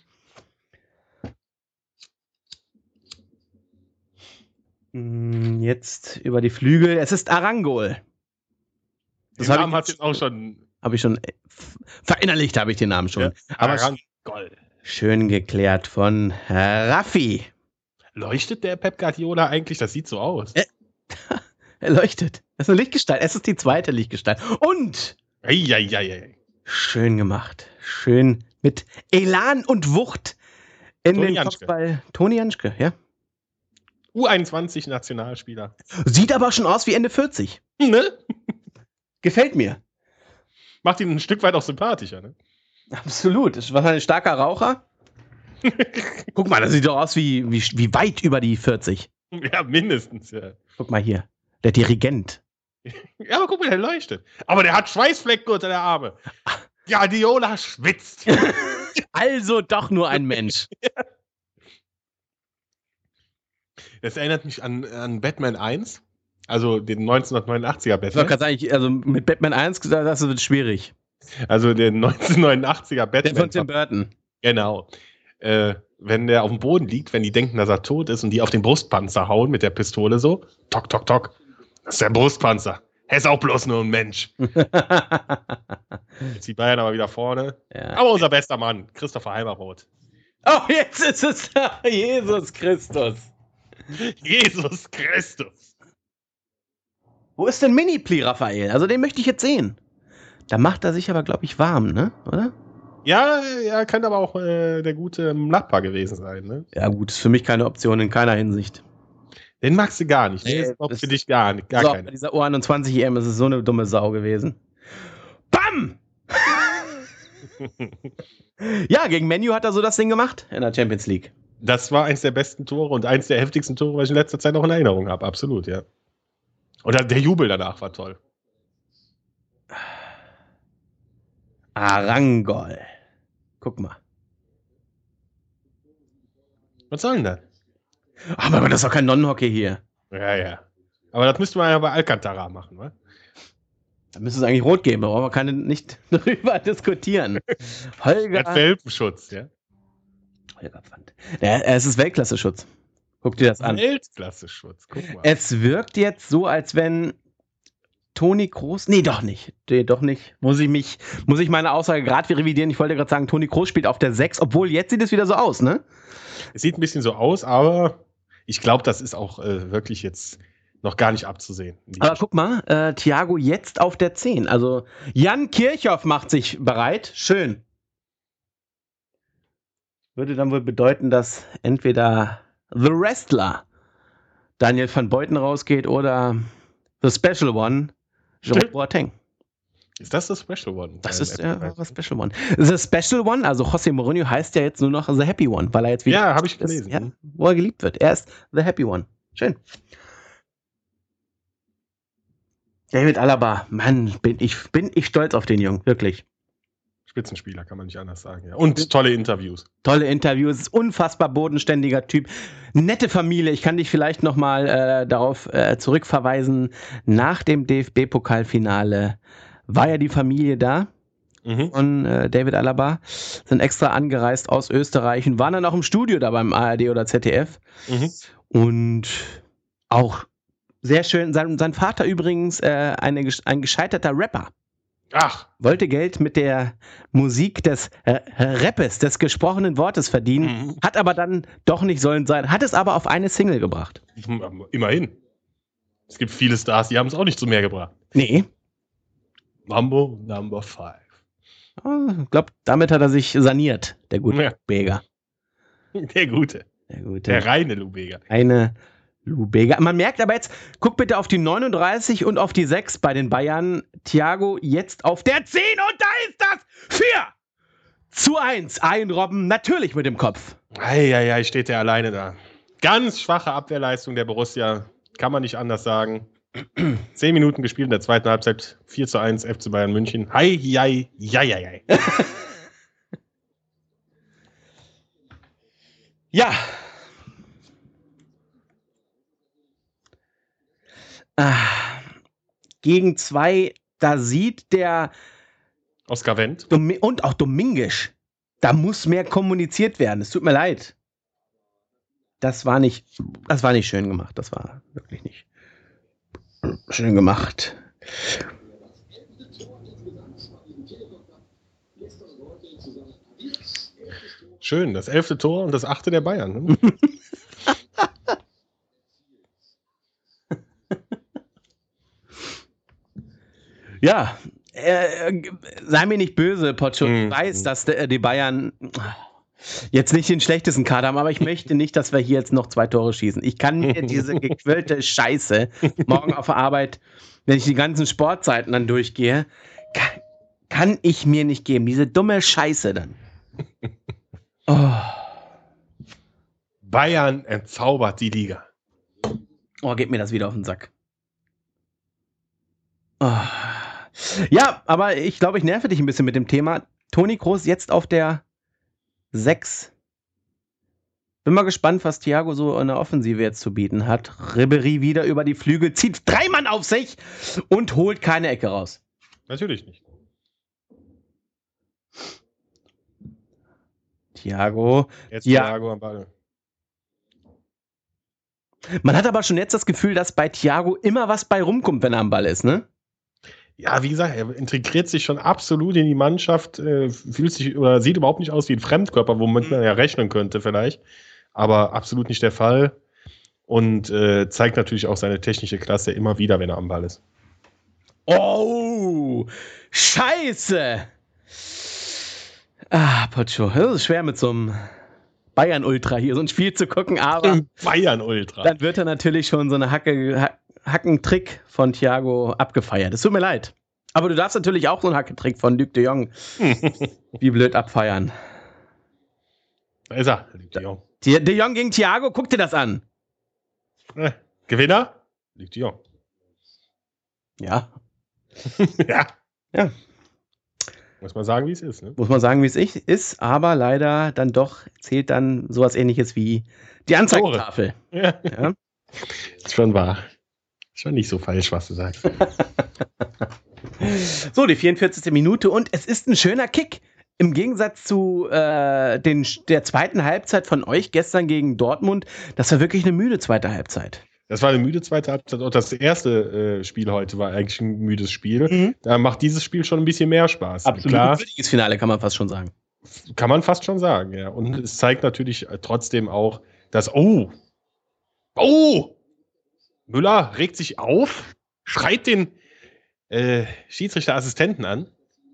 Jetzt über die Flügel. Es ist Arangol. Den Namen hat jetzt auch schon. Habe ich schon verinnerlicht, habe ich den Namen schon. Ja, aber Arangol. Schön geklärt von Raffi. Leuchtet der Pep Guardiola eigentlich? Das sieht so aus. Er leuchtet. Das ist eine Lichtgestalt. Es ist die zweite Lichtgestalt. Und schön gemacht. Schön mit Elan und Wucht in den Kopfball. Toni Janschke, ja. U21-Nationalspieler. Sieht aber schon aus wie Ende 40. Ne? Gefällt mir. Macht ihn ein Stück weit auch sympathischer, ne? Absolut. Ist wahrscheinlich ein starker Raucher. Guck mal, das sieht doch aus wie weit über die 40. Ja, mindestens, ja. Guck mal hier. Der Dirigent. Ja, aber guck mal, der leuchtet. Aber der hat Schweißflecken unter der Arme. Guardiola schwitzt. Also doch nur ein Mensch. Das erinnert mich an Batman 1. Also den 1989er Batman. Ich wollte gerade sagen, also mit Batman 1, das wird schwierig. Also den 1989er Batman. Der von Tim Burton. Genau. Wenn der auf dem Boden liegt, wenn die denken, dass er tot ist und die auf den Brustpanzer hauen mit der Pistole so. Tok, tok, tok. Das ist der Brustpanzer. Er ist auch bloß nur ein Mensch. Jetzt die Bayern aber wieder vorne. Ja. Aber unser bester Mann, Christopher Halberroth. Oh, jetzt ist es Jesus Christus. Jesus Christus. Wo ist denn Mini-Pli, Raphael? Also den möchte ich jetzt sehen. Da macht er sich aber, glaube ich, warm, ne? Oder? Ja, kann aber auch der gute Nachbar gewesen sein, ne? Ja gut, ist für mich keine Option in keiner Hinsicht. Den magst du gar nicht. Nee, das ist für dich gar so, keine. Bei dieser U21 EM ist es so eine dumme Sau gewesen. BAM! Ja, gegen Man U hat er so das Ding gemacht in der Champions League. Das war eins der besten Tore und eins der heftigsten Tore, was ich in letzter Zeit noch in Erinnerung habe. Absolut, ja. Und der Jubel danach war toll. Arangol. Guck mal. Was soll denn das? Aber das ist doch kein Non-Hockey hier. Ja. Aber das müsste man ja bei Alcantara machen, wa? Da müsste es eigentlich rot geben, da brauchen wir nicht drüber diskutieren. Holger. Hat Welpenschutz, ja? Holger Pfand. Ja, es ist Weltklasse-Schutz. Guck dir das an. Weltklasse-Schutz, guck mal. Es wirkt jetzt so, als wenn Toni Kroos. Nee, doch nicht. Muss ich meine Aussage gerade revidieren? Ich wollte gerade sagen, Toni Kroos spielt auf der 6, obwohl jetzt sieht es wieder so aus, ne? Es sieht ein bisschen so aus, aber ich glaube, das ist auch wirklich jetzt noch gar nicht abzusehen. Aber guck mal, Thiago jetzt auf der 10. Also Jan Kirchhoff macht sich bereit. Schön. Würde dann wohl bedeuten, dass entweder The Wrestler Daniel van Beuten rausgeht oder The Special One Jerome Boateng. Ist das das Special One? Das ist der Special One. The Special One, also José Mourinho heißt ja jetzt nur noch The Happy One, weil er jetzt wieder. Ja, habe ich gelesen. Ja, wo er geliebt wird. Er ist The Happy One. Schön. David Alaba, Mann, bin ich stolz auf den Jungen, wirklich. Spitzenspieler, kann man nicht anders sagen. Ja. Und tolle Interviews. Tolle Interviews, unfassbar bodenständiger Typ. Nette Familie, ich kann dich vielleicht nochmal darauf zurückverweisen. Nach dem DFB-Pokalfinale war ja die Familie da von David Alaba, sind extra angereist aus Österreich und waren dann auch im Studio da beim ARD oder ZDF. Und auch sehr schön, sein Vater übrigens ein gescheiterter Rapper. Ach. Wollte Geld mit der Musik des Rappes, des gesprochenen Wortes verdienen, hat aber dann doch nicht sollen sein, hat es aber auf eine Single gebracht. Immerhin. Es gibt viele Stars, die haben es auch nicht zu mehr gebracht. Nee. Mambo Number 5. Ich glaube, damit hat er sich saniert, der gute Bega. Der Gute. Der reine Lubega. Eine Lubega. Man merkt aber jetzt, guck bitte auf die 39 und auf die 6 bei den Bayern. Thiago jetzt auf der 10 und da ist das 4:1. Ein Robben, natürlich mit dem Kopf. Eieiei, steht der alleine da. Ganz schwache Abwehrleistung der Borussia. Kann man nicht anders sagen. 10 Minuten gespielt in der zweiten Halbzeit. 4:1 FC Bayern München. Hei. Ja. Gegen 2, da sieht der Oskar Wendt und auch Dominguez, da muss mehr kommuniziert werden. Es tut mir leid. Das war nicht schön gemacht. Das war wirklich nicht schön gemacht. Schön, das 11. Tor und das 8. der Bayern. Ne? Ja, sei mir nicht böse, Pocho. Ich weiß, dass die Bayern jetzt nicht den schlechtesten Kader haben, aber ich möchte nicht, dass wir hier jetzt noch 2 Tore schießen. Ich kann mir diese gequirlte Scheiße morgen auf der Arbeit, wenn ich die ganzen Sportzeiten dann durchgehe, kann ich mir nicht geben. Diese dumme Scheiße dann. Oh. Bayern entzaubert die Liga. Oh, geht mir das wieder auf den Sack. Oh. Ja, aber ich glaube, ich nerve dich ein bisschen mit dem Thema. Toni Kroos jetzt auf der 6. Bin mal gespannt, was Thiago so in der Offensive jetzt zu bieten hat. Ribéry wieder über die Flügel, zieht 3 Mann auf sich und holt keine Ecke raus. Natürlich nicht. Thiago. Jetzt Thiago am Ball. Man hat aber schon jetzt das Gefühl, dass bei Thiago immer was bei rumkommt, wenn er am Ball ist, ne? Ja, wie gesagt, er integriert sich schon absolut in die Mannschaft, fühlt sich oder sieht überhaupt nicht aus wie ein Fremdkörper, womit man ja rechnen könnte vielleicht, aber absolut nicht der Fall und zeigt natürlich auch seine technische Klasse immer wieder, wenn er am Ball ist. Oh, Scheiße! Pocho, das ist schwer mit so einem Bayern-Ultra hier so ein Spiel zu gucken, aber Bayern-Ultra. Dann wird er natürlich schon so eine Hackentrick von Thiago abgefeiert. Es tut mir leid. Aber du darfst natürlich auch so einen Hackentrick von Luc de Jong wie blöd abfeiern. Da ist er, Luc de Jong. De Jong gegen Thiago, guck dir das an. Gewinner? Luc de Jong. Ja. Ja. Muss man sagen, wie es ist. Ne? Muss man sagen, wie es ist, aber leider dann doch zählt dann sowas Ähnliches wie die Anzeigetafel. Ja. Ist schon wahr. Ist schon nicht so falsch, was du sagst. So, die 44. Minute und es ist ein schöner Kick. Im Gegensatz zu der zweiten Halbzeit von euch gestern gegen Dortmund, das war wirklich eine müde zweite Halbzeit. Das war eine müde zweite Halbzeit. Auch das erste Spiel heute war eigentlich ein müdes Spiel. Da macht dieses Spiel schon ein bisschen mehr Spaß. Absolut ein würdiges Finale, kann man fast schon sagen. Kann man fast schon sagen, ja. Und es zeigt natürlich trotzdem auch, dass Müller regt sich auf, schreit den Schiedsrichterassistenten an.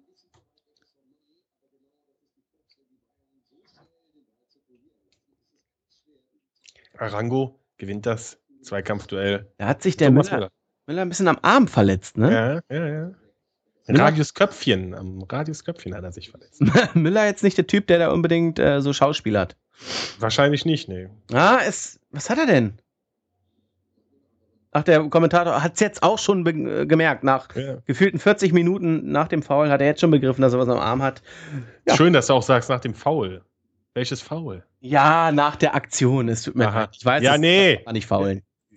Arango gewinnt das Zweikampfduell. Da hat sich der Müller ein bisschen am Arm verletzt, ne? Ja. Am Radius Köpfchen hat er sich verletzt. Müller jetzt nicht der Typ, der da unbedingt so Schauspiel hat. Wahrscheinlich nicht, ne. Was hat er denn? Ach, der Kommentator hat es jetzt auch schon gemerkt. Nach gefühlten 40 Minuten nach dem Foul hat er jetzt schon begriffen, dass er was am Arm hat. Ja. Schön, dass du auch sagst, nach dem Foul. Welches Foul? Ja, nach der Aktion. Es tut mir leid. Ich weiß, das war nicht faulen.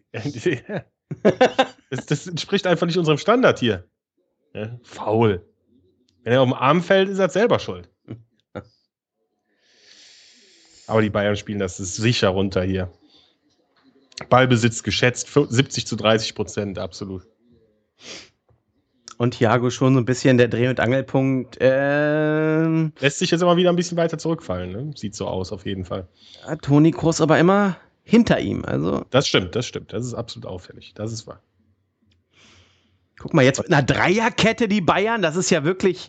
Das entspricht einfach nicht unserem Standard hier. Ja, faul. Wenn er auf den Arm fällt, ist er selber schuld. Aber die Bayern spielen das sicher runter hier. Ballbesitz geschätzt, 70-30%, absolut. Und Thiago schon so ein bisschen der Dreh- und Angelpunkt. Lässt sich jetzt immer wieder ein bisschen weiter zurückfallen, ne? Sieht so aus, auf jeden Fall. Toni Kroos aber immer hinter ihm. Also. Das stimmt. Das ist absolut auffällig. Das ist wahr. Guck mal, jetzt mit einer Dreierkette die Bayern, das ist ja wirklich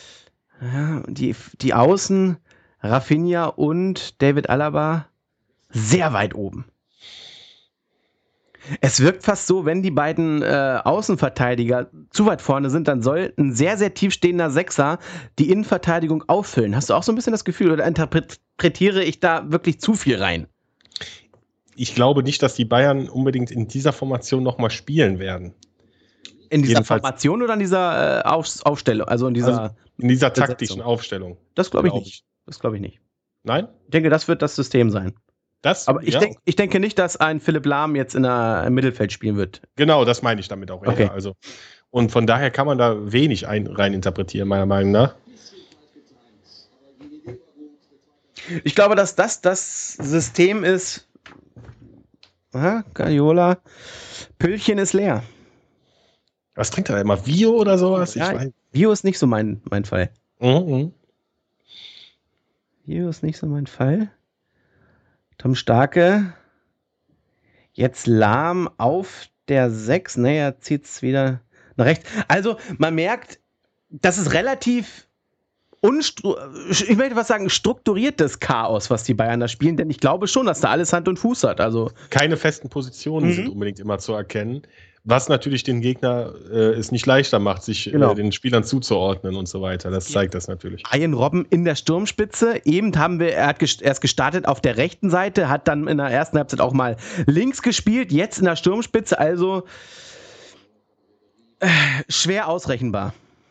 die Außen, Rafinha und David Alaba sehr weit oben. Es wirkt fast so, wenn die beiden Außenverteidiger zu weit vorne sind, dann soll ein sehr, sehr tief stehender Sechser die Innenverteidigung auffüllen. Hast du auch so ein bisschen das Gefühl oder interpretiere ich da wirklich zu viel rein? Ich glaube nicht, dass die Bayern unbedingt in dieser Formation nochmal spielen werden. In dieser Formation oder in dieser Aufstellung? Also in dieser taktischen Aufstellung. Das glaube ich nicht. Das glaube ich nicht. Nein? Ich denke, das wird das System sein. Aber ich denke nicht, dass ein Philipp Lahm jetzt im Mittelfeld spielen wird. Genau, das meine ich damit auch. Okay. Ja, also, und von daher kann man da wenig rein interpretieren, meiner Meinung nach. Ich glaube, dass das System ist. Guardiola. Püllchen ist leer. Was trinkt er immer? Vio oder sowas? Ja, Vio ist nicht so mein Fall. Mhm. Vio ist nicht so mein Fall. Tom Starke. Jetzt Lahm auf der 6. Er zieht es wieder nach rechts. Also, man merkt, das ist relativ ich möchte was sagen, strukturiertes Chaos, was die Bayern da spielen, denn ich glaube schon, dass da alles Hand und Fuß hat. Also keine festen Positionen sind unbedingt immer zu erkennen, was natürlich den Gegner es nicht leichter macht, sich den Spielern zuzuordnen und so weiter. Das zeigt das natürlich. Arjen Robben in der Sturmspitze. Eben er hat erst gestartet auf der rechten Seite, hat dann in der ersten Halbzeit auch mal links gespielt, jetzt in der Sturmspitze, also schwer ausrechenbar.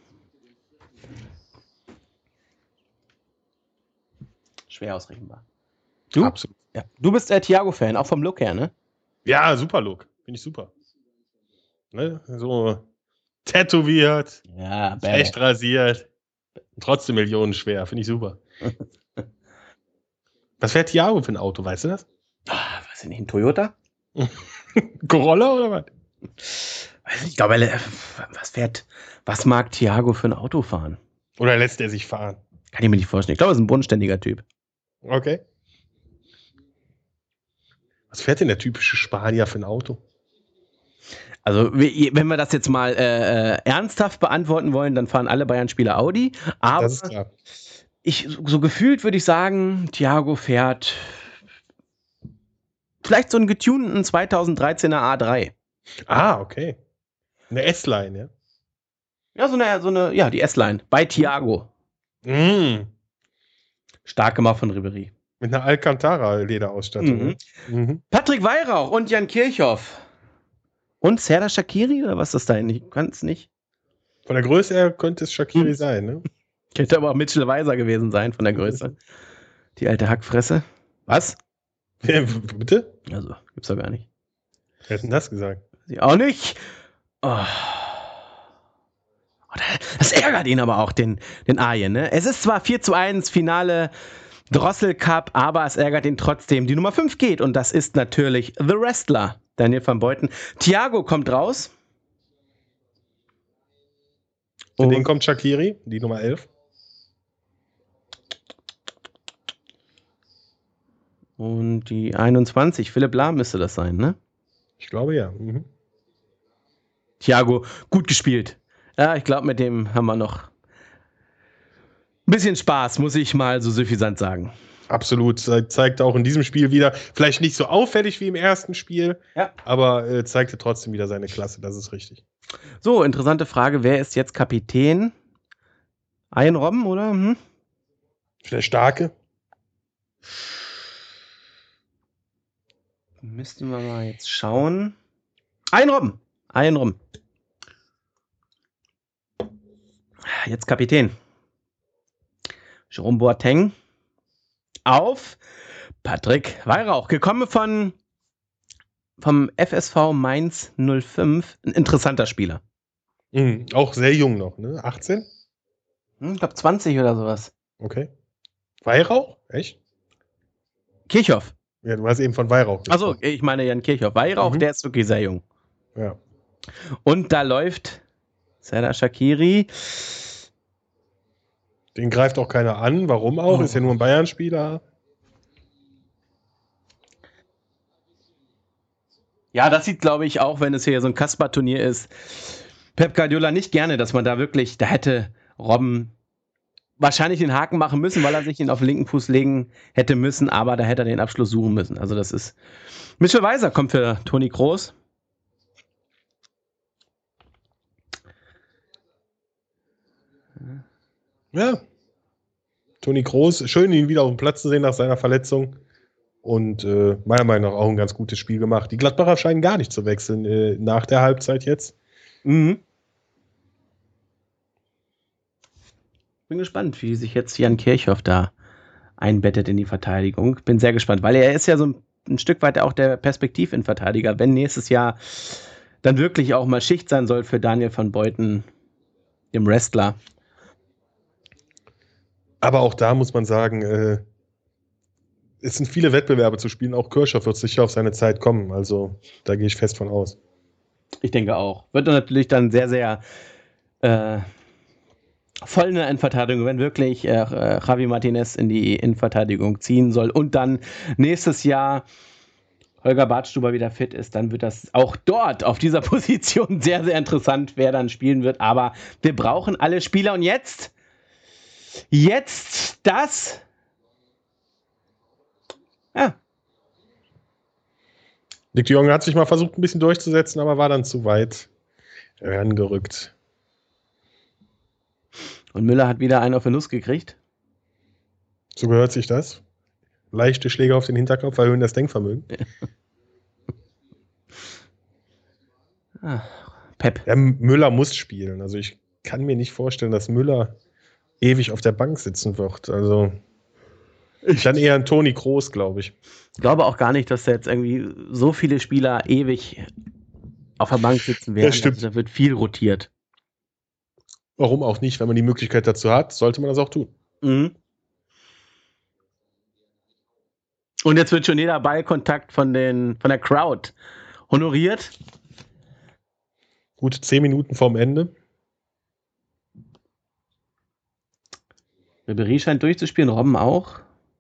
Schwer ausrechenbar. Du? Absolut. Ja. Du bist Thiago-Fan, auch vom Look her, ne? Ja, super Look. Finde ich super. Ne? So tätowiert, echt rasiert, trotzdem millionenschwer. Finde ich super. Was fährt Thiago für ein Auto, weißt du das? Weiß ich nicht, ein Toyota? Corolla oder was? Weiß nicht, ich glaube, was mag Thiago für ein Auto fahren? Oder lässt er sich fahren? Kann ich mir nicht vorstellen. Ich glaube, er ist ein bodenständiger Typ. Okay. Was fährt denn der typische Spanier für ein Auto? Also, wenn wir das jetzt mal ernsthaft beantworten wollen, dann fahren alle Bayern-Spieler Audi. Aber das ist klar. So gefühlt würde ich sagen, Thiago fährt vielleicht so einen getunten 2013er A3. Ah, okay. Eine S-Line, ja? Ja, die S-Line bei Thiago. Stark gemacht von Ribéry. Mit einer Alcantara-Lederausstattung. Patrick Weihrauch und Jan Kirchhoff. Und Serdar Shaqiri oder was ist das da? Ich kann es nicht. Von der Größe her könnte es Shaqiri sein, ne? Könnte aber auch Mitchell Weiser gewesen sein von der Größe. Die alte Hackfresse. Was? Bitte? Also, gibt's doch gar nicht. Wer hat denn das gesagt? Sie auch nicht. Oh. Das ärgert ihn aber auch, den Arjen, ne? Es ist zwar 4:1 Finale Drossel Cup, aber es ärgert ihn trotzdem. Die Nummer 5 geht und das ist natürlich The Wrestler, Daniel van Beuten. Thiago kommt raus. Für den kommt Shaqiri, die Nummer 11. Und die 21, Philipp Lahm müsste das sein, ne? Ich glaube, ja. Thiago, gut gespielt. Ja, ich glaube, mit dem haben wir noch ein bisschen Spaß, muss ich mal so suffisant sagen. Absolut, zeigt auch in diesem Spiel wieder, vielleicht nicht so auffällig wie im ersten Spiel, aber zeigte trotzdem wieder seine Klasse, das ist richtig. So, interessante Frage, wer ist jetzt Kapitän? Arjen Robben, oder? Der Starke? Müssten wir mal jetzt schauen. Arjen Robben. Jetzt Kapitän. Jerome Boateng auf Patrick Weihrauch. Gekommen vom FSV Mainz 05. Ein interessanter Spieler. Auch sehr jung noch, ne? 18? Ich glaube 20 oder sowas. Okay. Weihrauch? Echt? Kirchhoff. Ja, du hast eben von Weihrauch gesprochen. Achso, ich meine Jan Kirchhoff. Weihrauch, der ist wirklich sehr jung. Ja. Und da läuft Serdar Shaqiri. Den greift auch keiner an. Warum auch? Ist ja nur ein Bayern-Spieler. Ja, das sieht, glaube ich, auch, wenn es hier so ein Kasper-Turnier ist, Pep Guardiola nicht gerne, dass man da hätte Robben wahrscheinlich den Haken machen müssen, weil er sich ihn auf den linken Fuß legen hätte müssen, aber da hätte er den Abschluss suchen müssen. Also das ist... Mitchell Weiser kommt für Toni Kroos. Ja. Toni Kroos, schön ihn wieder auf dem Platz zu sehen nach seiner Verletzung. Und meiner Meinung nach auch ein ganz gutes Spiel gemacht. Die Gladbacher scheinen gar nicht zu wechseln nach der Halbzeit jetzt. Bin gespannt, wie sich jetzt Jan Kirchhoff da einbettet in die Verteidigung. Bin sehr gespannt, weil er ist ja so ein Stück weit auch der Perspektivinverteidiger. Wenn nächstes Jahr dann wirklich auch mal Schicht sein soll für Daniel van Beuten, dem Wrestler. Aber auch da muss man sagen, es sind viele Wettbewerbe zu spielen. Auch Kirchhoff wird sicher auf seine Zeit kommen. Also da gehe ich fest von aus. Ich denke auch. Wird natürlich dann sehr, sehr voll in der Innenverteidigung, wenn wirklich Javi Martinez in die Innenverteidigung ziehen soll und dann nächstes Jahr Holger Badstuber wieder fit ist, dann wird das auch dort auf dieser Position sehr, sehr interessant, wer dann spielen wird. Aber wir brauchen alle Spieler. Und jetzt Jetzt das. Ja. Dick de Jong hat sich mal versucht, ein bisschen durchzusetzen, aber war dann zu weit herangerückt. Und Müller hat wieder einen auf den Nuss gekriegt. So gehört sich das. Leichte Schläge auf den Hinterkopf erhöhen das Denkvermögen. Pep. Ja, Müller muss spielen. Also ich kann mir nicht vorstellen, dass Müller ewig auf der Bank sitzen wird. Also dann eher ein Toni Kroos, glaube ich. Ich glaube auch gar nicht, dass da jetzt irgendwie so viele Spieler ewig auf der Bank sitzen werden. Das stimmt. Also da wird viel rotiert. Warum auch nicht? Wenn man die Möglichkeit dazu hat, sollte man das auch tun. Mhm. Und jetzt wird schon jeder Ballkontakt von der Crowd honoriert. Gut 10 Minuten vorm Ende. Ribéry scheint durchzuspielen, Robben auch.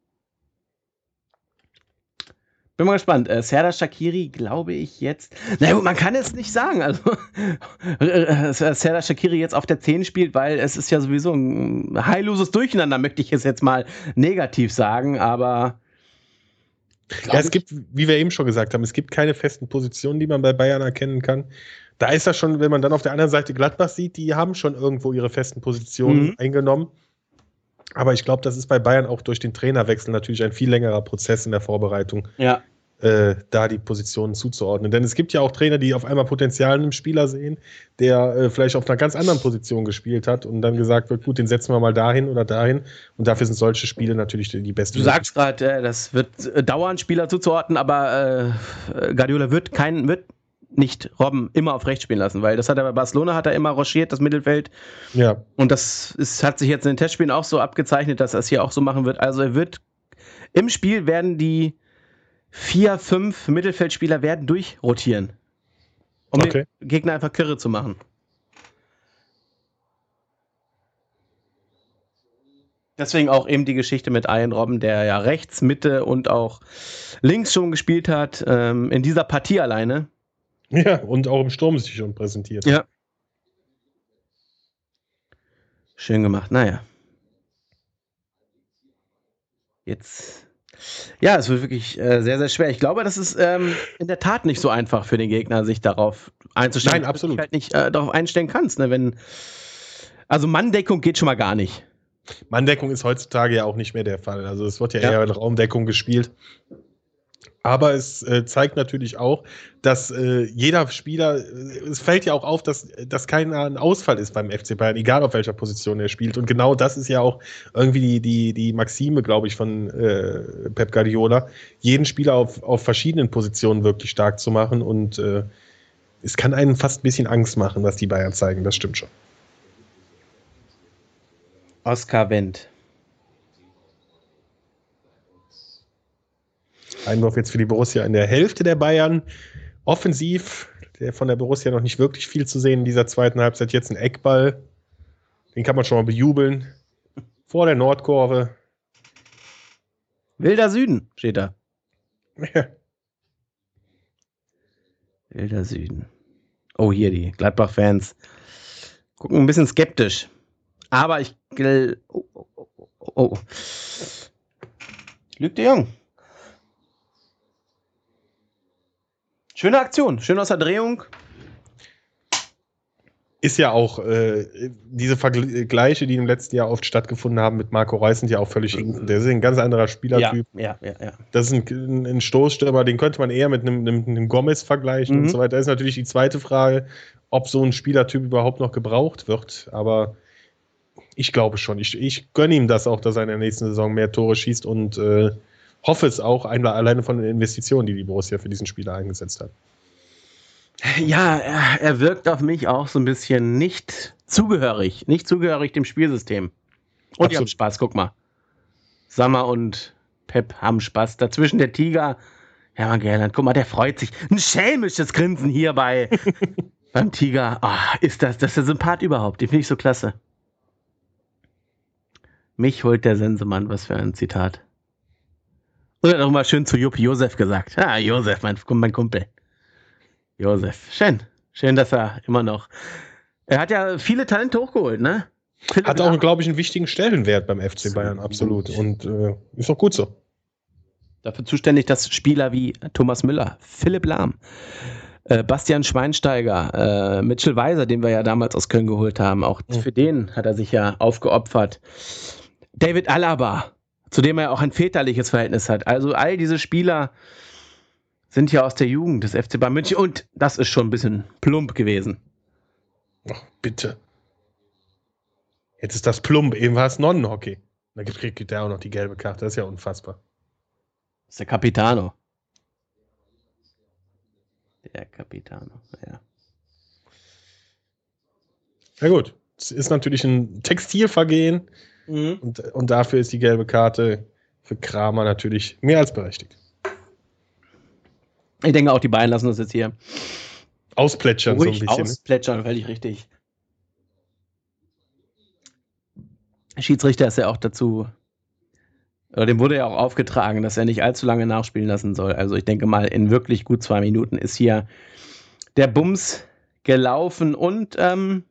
Bin mal gespannt. Serdar Shaqiri, glaube ich jetzt. Na gut, man kann es nicht sagen. Also, Serdar Shaqiri jetzt auf der 10 spielt, weil es ist ja sowieso ein heilloses Durcheinander, möchte ich es jetzt mal negativ sagen, aber. Ja, es gibt, wie wir eben schon gesagt haben, es gibt keine festen Positionen, die man bei Bayern erkennen kann. Da ist das schon, wenn man dann auf der anderen Seite Gladbach sieht, die haben schon irgendwo ihre festen Positionen eingenommen. Aber ich glaube, das ist bei Bayern auch durch den Trainerwechsel natürlich ein viel längerer Prozess in der Vorbereitung, da die Positionen zuzuordnen. Denn es gibt ja auch Trainer, die auf einmal Potenzial in einem Spieler sehen, der vielleicht auf einer ganz anderen Position gespielt hat und dann gesagt wird, gut, den setzen wir mal dahin oder dahin. Und dafür sind solche Spiele natürlich die besten. Du sagst gerade, das wird dauern, Spieler zuzuordnen, aber Guardiola wird nicht Robben immer auf rechts spielen lassen, weil das hat er bei Barcelona, hat er immer rochiert, das Mittelfeld. Ja. Und das hat sich jetzt in den Testspielen auch so abgezeichnet, dass er es hier auch so machen wird. Also im Spiel werden die 4, 5 Mittelfeldspieler werden durchrotieren, um den Gegner einfach kirre zu machen. Deswegen auch eben die Geschichte mit Arjen Robben, der ja rechts, Mitte und auch links schon gespielt hat, in dieser Partie alleine. Ja, und auch im Sturm sich schon präsentiert. Ja. Schön gemacht. Naja. Jetzt. Ja, es wird wirklich sehr, sehr schwer. Ich glaube, das ist in der Tat nicht so einfach für den Gegner, sich darauf einzustellen. Nein, absolut. Wenn du dich halt nicht darauf einstellen kannst. Ne? Also Manndeckung geht schon mal gar nicht. Manndeckung ist heutzutage ja auch nicht mehr der Fall. Also es wird ja eher in Raumdeckung gespielt. Aber es zeigt natürlich auch, dass jeder Spieler, es fällt ja auch auf, dass keiner ein Ausfall ist beim FC Bayern, egal auf welcher Position er spielt. Und genau das ist ja auch irgendwie die Maxime, glaube ich, von Pep Guardiola, jeden Spieler auf verschiedenen Positionen wirklich stark zu machen. Und es kann einen fast ein bisschen Angst machen, was die Bayern zeigen, das stimmt schon. Oskar Wendt. Einwurf jetzt für die Borussia in der Hälfte der Bayern. Offensiv, der von der Borussia noch nicht wirklich viel zu sehen in dieser zweiten Halbzeit. Jetzt ein Eckball. Den kann man schon mal bejubeln. Vor der Nordkurve. Wilder Süden steht da. Ja. Wilder Süden. Oh, hier die Gladbach-Fans gucken ein bisschen skeptisch. Aber ich... Oh. Luc de Jong. Schöne Aktion, schön aus der Drehung. Ist ja auch, diese Vergleiche, die im letzten Jahr oft stattgefunden haben mit Marco Reus, sind ja auch völlig hinkend. Der ist ein ganz anderer Spielertyp. Ja. Das ist ein Stoßstürmer, den könnte man eher mit einem Gomez vergleichen und so weiter. Da ist natürlich die zweite Frage, ob so ein Spielertyp überhaupt noch gebraucht wird. Aber ich glaube schon. Ich gönne ihm das auch, dass er in der nächsten Saison mehr Tore schießt und hoffe es auch alleine von den Investitionen, die Borussia für diesen Spieler eingesetzt hat. Ja, er wirkt auf mich auch so ein bisschen nicht zugehörig dem Spielsystem. Und die haben Spaß, guck mal. Sammer und Pep haben Spaß. Dazwischen der Tiger. Ja, man, Gerland, guck mal, der freut sich. Ein schelmisches Grinsen hier beim Tiger. Oh, ist das ist der Sympath überhaupt. Den finde ich so klasse. Mich holt der Sensemann, was für ein Zitat. Und er hat auch mal schön zu Jupp Josef gesagt. Ah, Josef, mein Kumpel. Josef. Schön, dass er immer noch... Er hat ja viele Talente hochgeholt, ne? Hat auch, glaube ich, einen wichtigen Stellenwert beim FC Bayern, absolut. Und ist auch gut so. Dafür zuständig, dass Spieler wie Thomas Müller, Philipp Lahm, Bastian Schweinsteiger, Mitchell Weiser, den wir ja damals aus Köln geholt haben, auch für den hat er sich ja aufgeopfert. David Alaba, zu dem er auch ein väterliches Verhältnis hat. Also all diese Spieler sind ja aus der Jugend des FC Bayern München und das ist schon ein bisschen plump gewesen. Ach, bitte. Jetzt ist das plump, eben war es Nonnenhockey. Da kriegt er auch noch die gelbe Karte, das ist ja unfassbar. Das ist der Capitano. Der Capitano, ja. Na gut, es ist natürlich ein Textilvergehen und dafür ist die gelbe Karte für Kramer natürlich mehr als berechtigt. Ich denke auch, die beiden lassen uns jetzt hier ausplätschern ruhig so ein bisschen. Ausplätschern, völlig richtig. Der Schiedsrichter ist ja auch dazu, oder dem wurde ja auch aufgetragen, dass er nicht allzu lange nachspielen lassen soll. Also ich denke mal, in wirklich gut 2 Minuten ist hier der Bums gelaufen und dann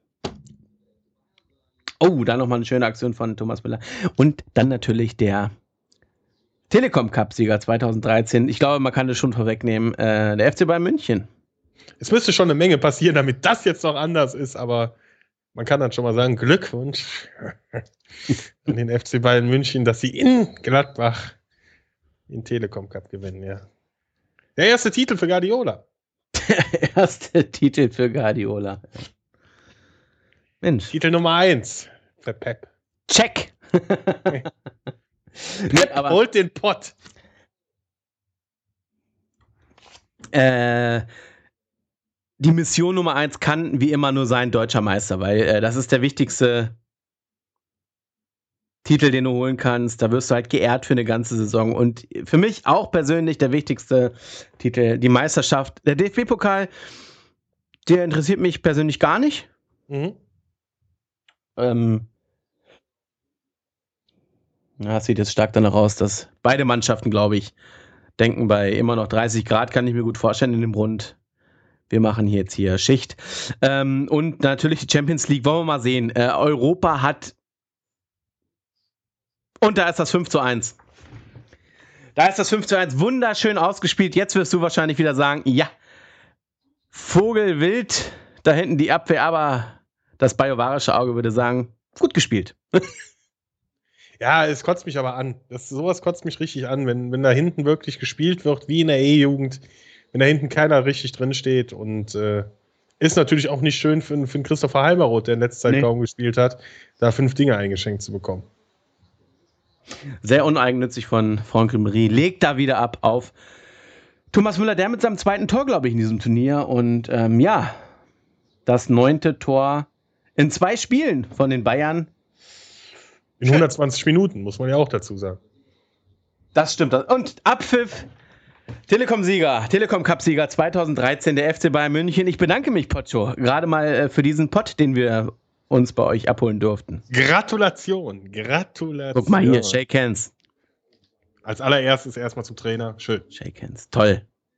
nochmal eine schöne Aktion von Thomas Müller. Und dann natürlich der Telekom-Cup-Sieger 2013. Ich glaube, man kann das schon vorwegnehmen. Der FC Bayern München. Es müsste schon eine Menge passieren, damit das jetzt noch anders ist, aber man kann dann schon mal sagen, Glückwunsch an den FC Bayern München, dass sie in Gladbach den Telekom Cup gewinnen, ja. Der erste Titel für Guardiola. Der erste Titel für Guardiola. Mensch. Titel Nummer 1 für Pep. Check. Pep holt den Pott. Die Mission Nummer 1 kann wie immer nur sein deutscher Meister, weil das ist der wichtigste Titel, den du holen kannst. Da wirst du halt geehrt für eine ganze Saison. Und für mich auch persönlich der wichtigste Titel, die Meisterschaft. Der DFB-Pokal, der interessiert mich persönlich gar nicht. Es sieht jetzt stark danach aus, dass beide Mannschaften, glaube ich, denken, bei immer noch 30 Grad kann ich mir gut vorstellen in dem Rund. Wir machen jetzt hier Schicht. Und natürlich die Champions League, wollen wir mal sehen. Europa hat. Und da ist das 5:1. Da ist das 5:1 wunderschön ausgespielt. Jetzt wirst du wahrscheinlich wieder sagen, ja, Vogelwild, da hinten die Abwehr, aber das bayerische Auge würde sagen, gut gespielt. Ja, es kotzt mich aber an. Sowas kotzt mich richtig an, wenn da hinten wirklich gespielt wird, wie in der E-Jugend, wenn da hinten keiner richtig drin steht und ist natürlich auch nicht schön für einen Christopher Halmeroth, der in letzter Zeit kaum gespielt hat, da 5 Dinge eingeschenkt zu bekommen. Sehr uneigennützig von Franck Ribéry. Legt da wieder ab auf Thomas Müller, der mit seinem 2. Tor, glaube ich, in diesem Turnier. Und das 9. Tor in 2 Spielen von den Bayern. In 120 Minuten, muss man ja auch dazu sagen. Das stimmt. Und Abpfiff, Telekom-Cup-Sieger 2013, der FC Bayern München. Ich bedanke mich, Pocho, gerade mal für diesen Pott, den wir uns bei euch abholen durften. Gratulation. Guck mal hier, Shake Hands. Als allererstes erstmal zum Trainer. Schön. Shake Hands, toll.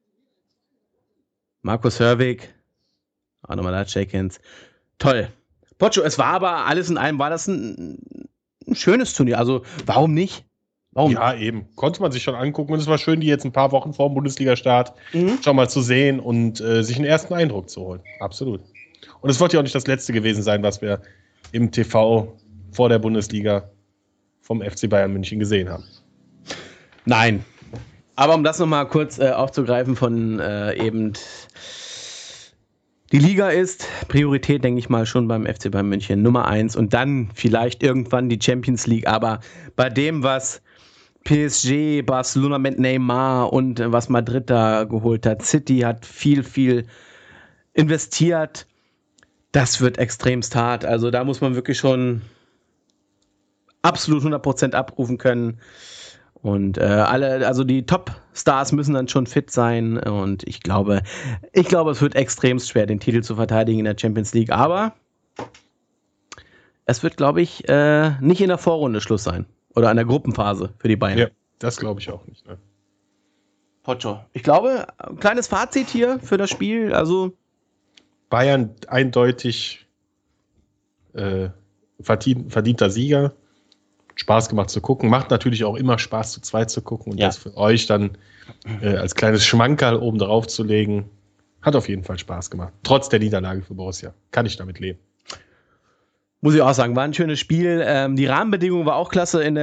Markus Hörwig. Auch nochmal da, Shake Hands. Toll. Pocho, es war aber alles in allem, war das ein schönes Turnier. Also, warum nicht? Ja, eben. Konnte man sich schon angucken. Und es war schön, die jetzt ein paar Wochen vor dem Bundesliga-Start schon mal zu sehen und sich einen ersten Eindruck zu holen. Absolut. Und es wird ja auch nicht das letzte gewesen sein, was wir im TV vor der Bundesliga vom FC Bayern München gesehen haben. Nein. Aber um das nochmal kurz aufzugreifen von eben die Liga ist Priorität, denke ich mal, schon beim FC Bayern München Nummer 1 und dann vielleicht irgendwann die Champions League. Aber bei dem, was PSG, Barcelona mit Neymar und was Madrid da geholt hat, City hat viel investiert. Das wird extremst hart. Also da muss man wirklich schon absolut 100% abrufen können. Und also die Top-Stars müssen dann schon fit sein. Und ich glaube, es wird extremst schwer, den Titel zu verteidigen in der Champions League. Aber es wird, glaube ich, nicht in der Vorrunde Schluss sein. Oder in der Gruppenphase für die Bayern. Ja, das glaube ich auch nicht. Ne? Pocho. Ich glaube, ein kleines Fazit hier für das Spiel. Also Bayern eindeutig verdienter Sieger. Spaß gemacht zu gucken. Macht natürlich auch immer Spaß, zu zweit zu gucken. Und das für euch dann als kleines Schmankerl oben drauf zu legen, hat auf jeden Fall Spaß gemacht. Trotz der Niederlage für Borussia. Kann ich damit leben. Muss ich auch sagen, war ein schönes Spiel. Die Rahmenbedingungen war auch klasse im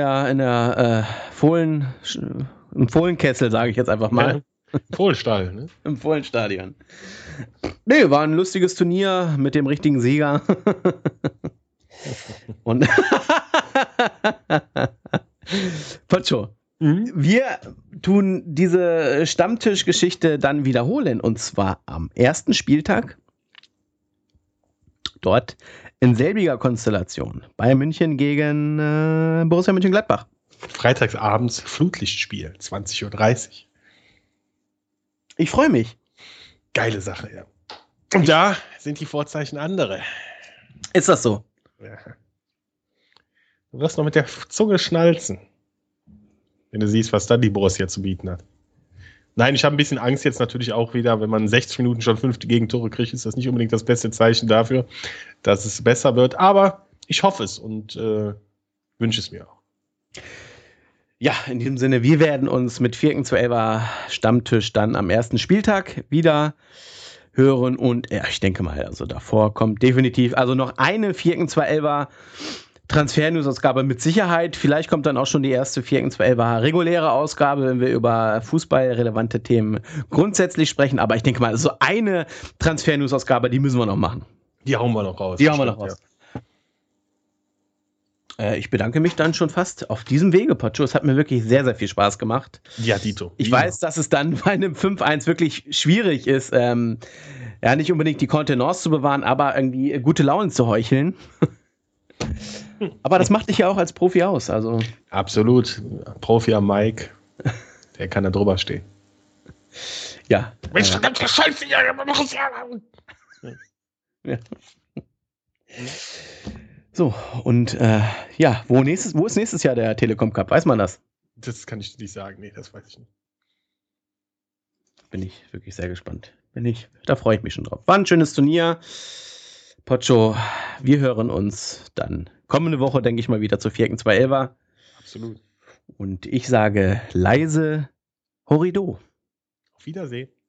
Fohlenkessel, sage ich jetzt einfach mal. Ja, Fohlenstall, ne? Im Fohlenstadion. Nee, war ein lustiges Turnier mit dem richtigen Sieger. Und Pocho, wir tun diese Stammtischgeschichte dann wiederholen. Und zwar am ersten Spieltag. Dort in selbiger Konstellation. Bayern München gegen Borussia Mönchengladbach. Freitagsabends Flutlichtspiel, 20:30 Uhr. Ich freue mich. Geile Sache, ja. Und da sind die Vorzeichen andere. Ist das so? Ja. Du wirst noch mit der Zunge schnalzen, wenn du siehst, was dann die Borussia zu bieten hat. Nein, ich habe ein bisschen Angst jetzt natürlich auch wieder, wenn man 60 Minuten schon 5 Gegentore kriegt, ist das nicht unbedingt das beste Zeichen dafür, dass es besser wird. Aber ich hoffe es und wünsche es mir auch. Ja, in diesem Sinne, wir werden uns mit Vierken zu Elfer Stammtisch dann am ersten Spieltag wieder hören und ich denke mal, also davor kommt definitiv, also noch eine Vierken zu Elfer Transfer-News-Ausgabe mit Sicherheit. Vielleicht kommt dann auch schon die erste Vierken zu Elfer reguläre Ausgabe, wenn wir über fußballrelevante Themen grundsätzlich sprechen. Aber ich denke mal, so eine Transfer-News-Ausgabe, die müssen wir noch machen. Die hauen wir noch raus. Ja. Ich bedanke mich dann schon fast auf diesem Wege, Pocho. Es hat mir wirklich sehr, sehr viel Spaß gemacht. Ja, Dito. Ich weiß, dass es dann bei einem 5-1 wirklich schwierig ist, nicht unbedingt die Kontenance zu bewahren, aber irgendwie gute Laune zu heucheln. Aber das macht dich ja auch als Profi aus. Also. Absolut. Profi am Mike, der kann da drüber stehen. Ja. Mensch, verdammte Scheiße, ja. So, und wo ist nächstes Jahr der Telekom Cup? Weiß man das? Das kann ich nicht sagen. Nee, das weiß ich nicht. Bin ich wirklich sehr gespannt. Da freue ich mich schon drauf. War ein schönes Turnier. Pocho, wir hören uns dann kommende Woche, denke ich mal, wieder zu Vierken 2-11. Absolut. Und ich sage leise Horrido. Auf Wiedersehen.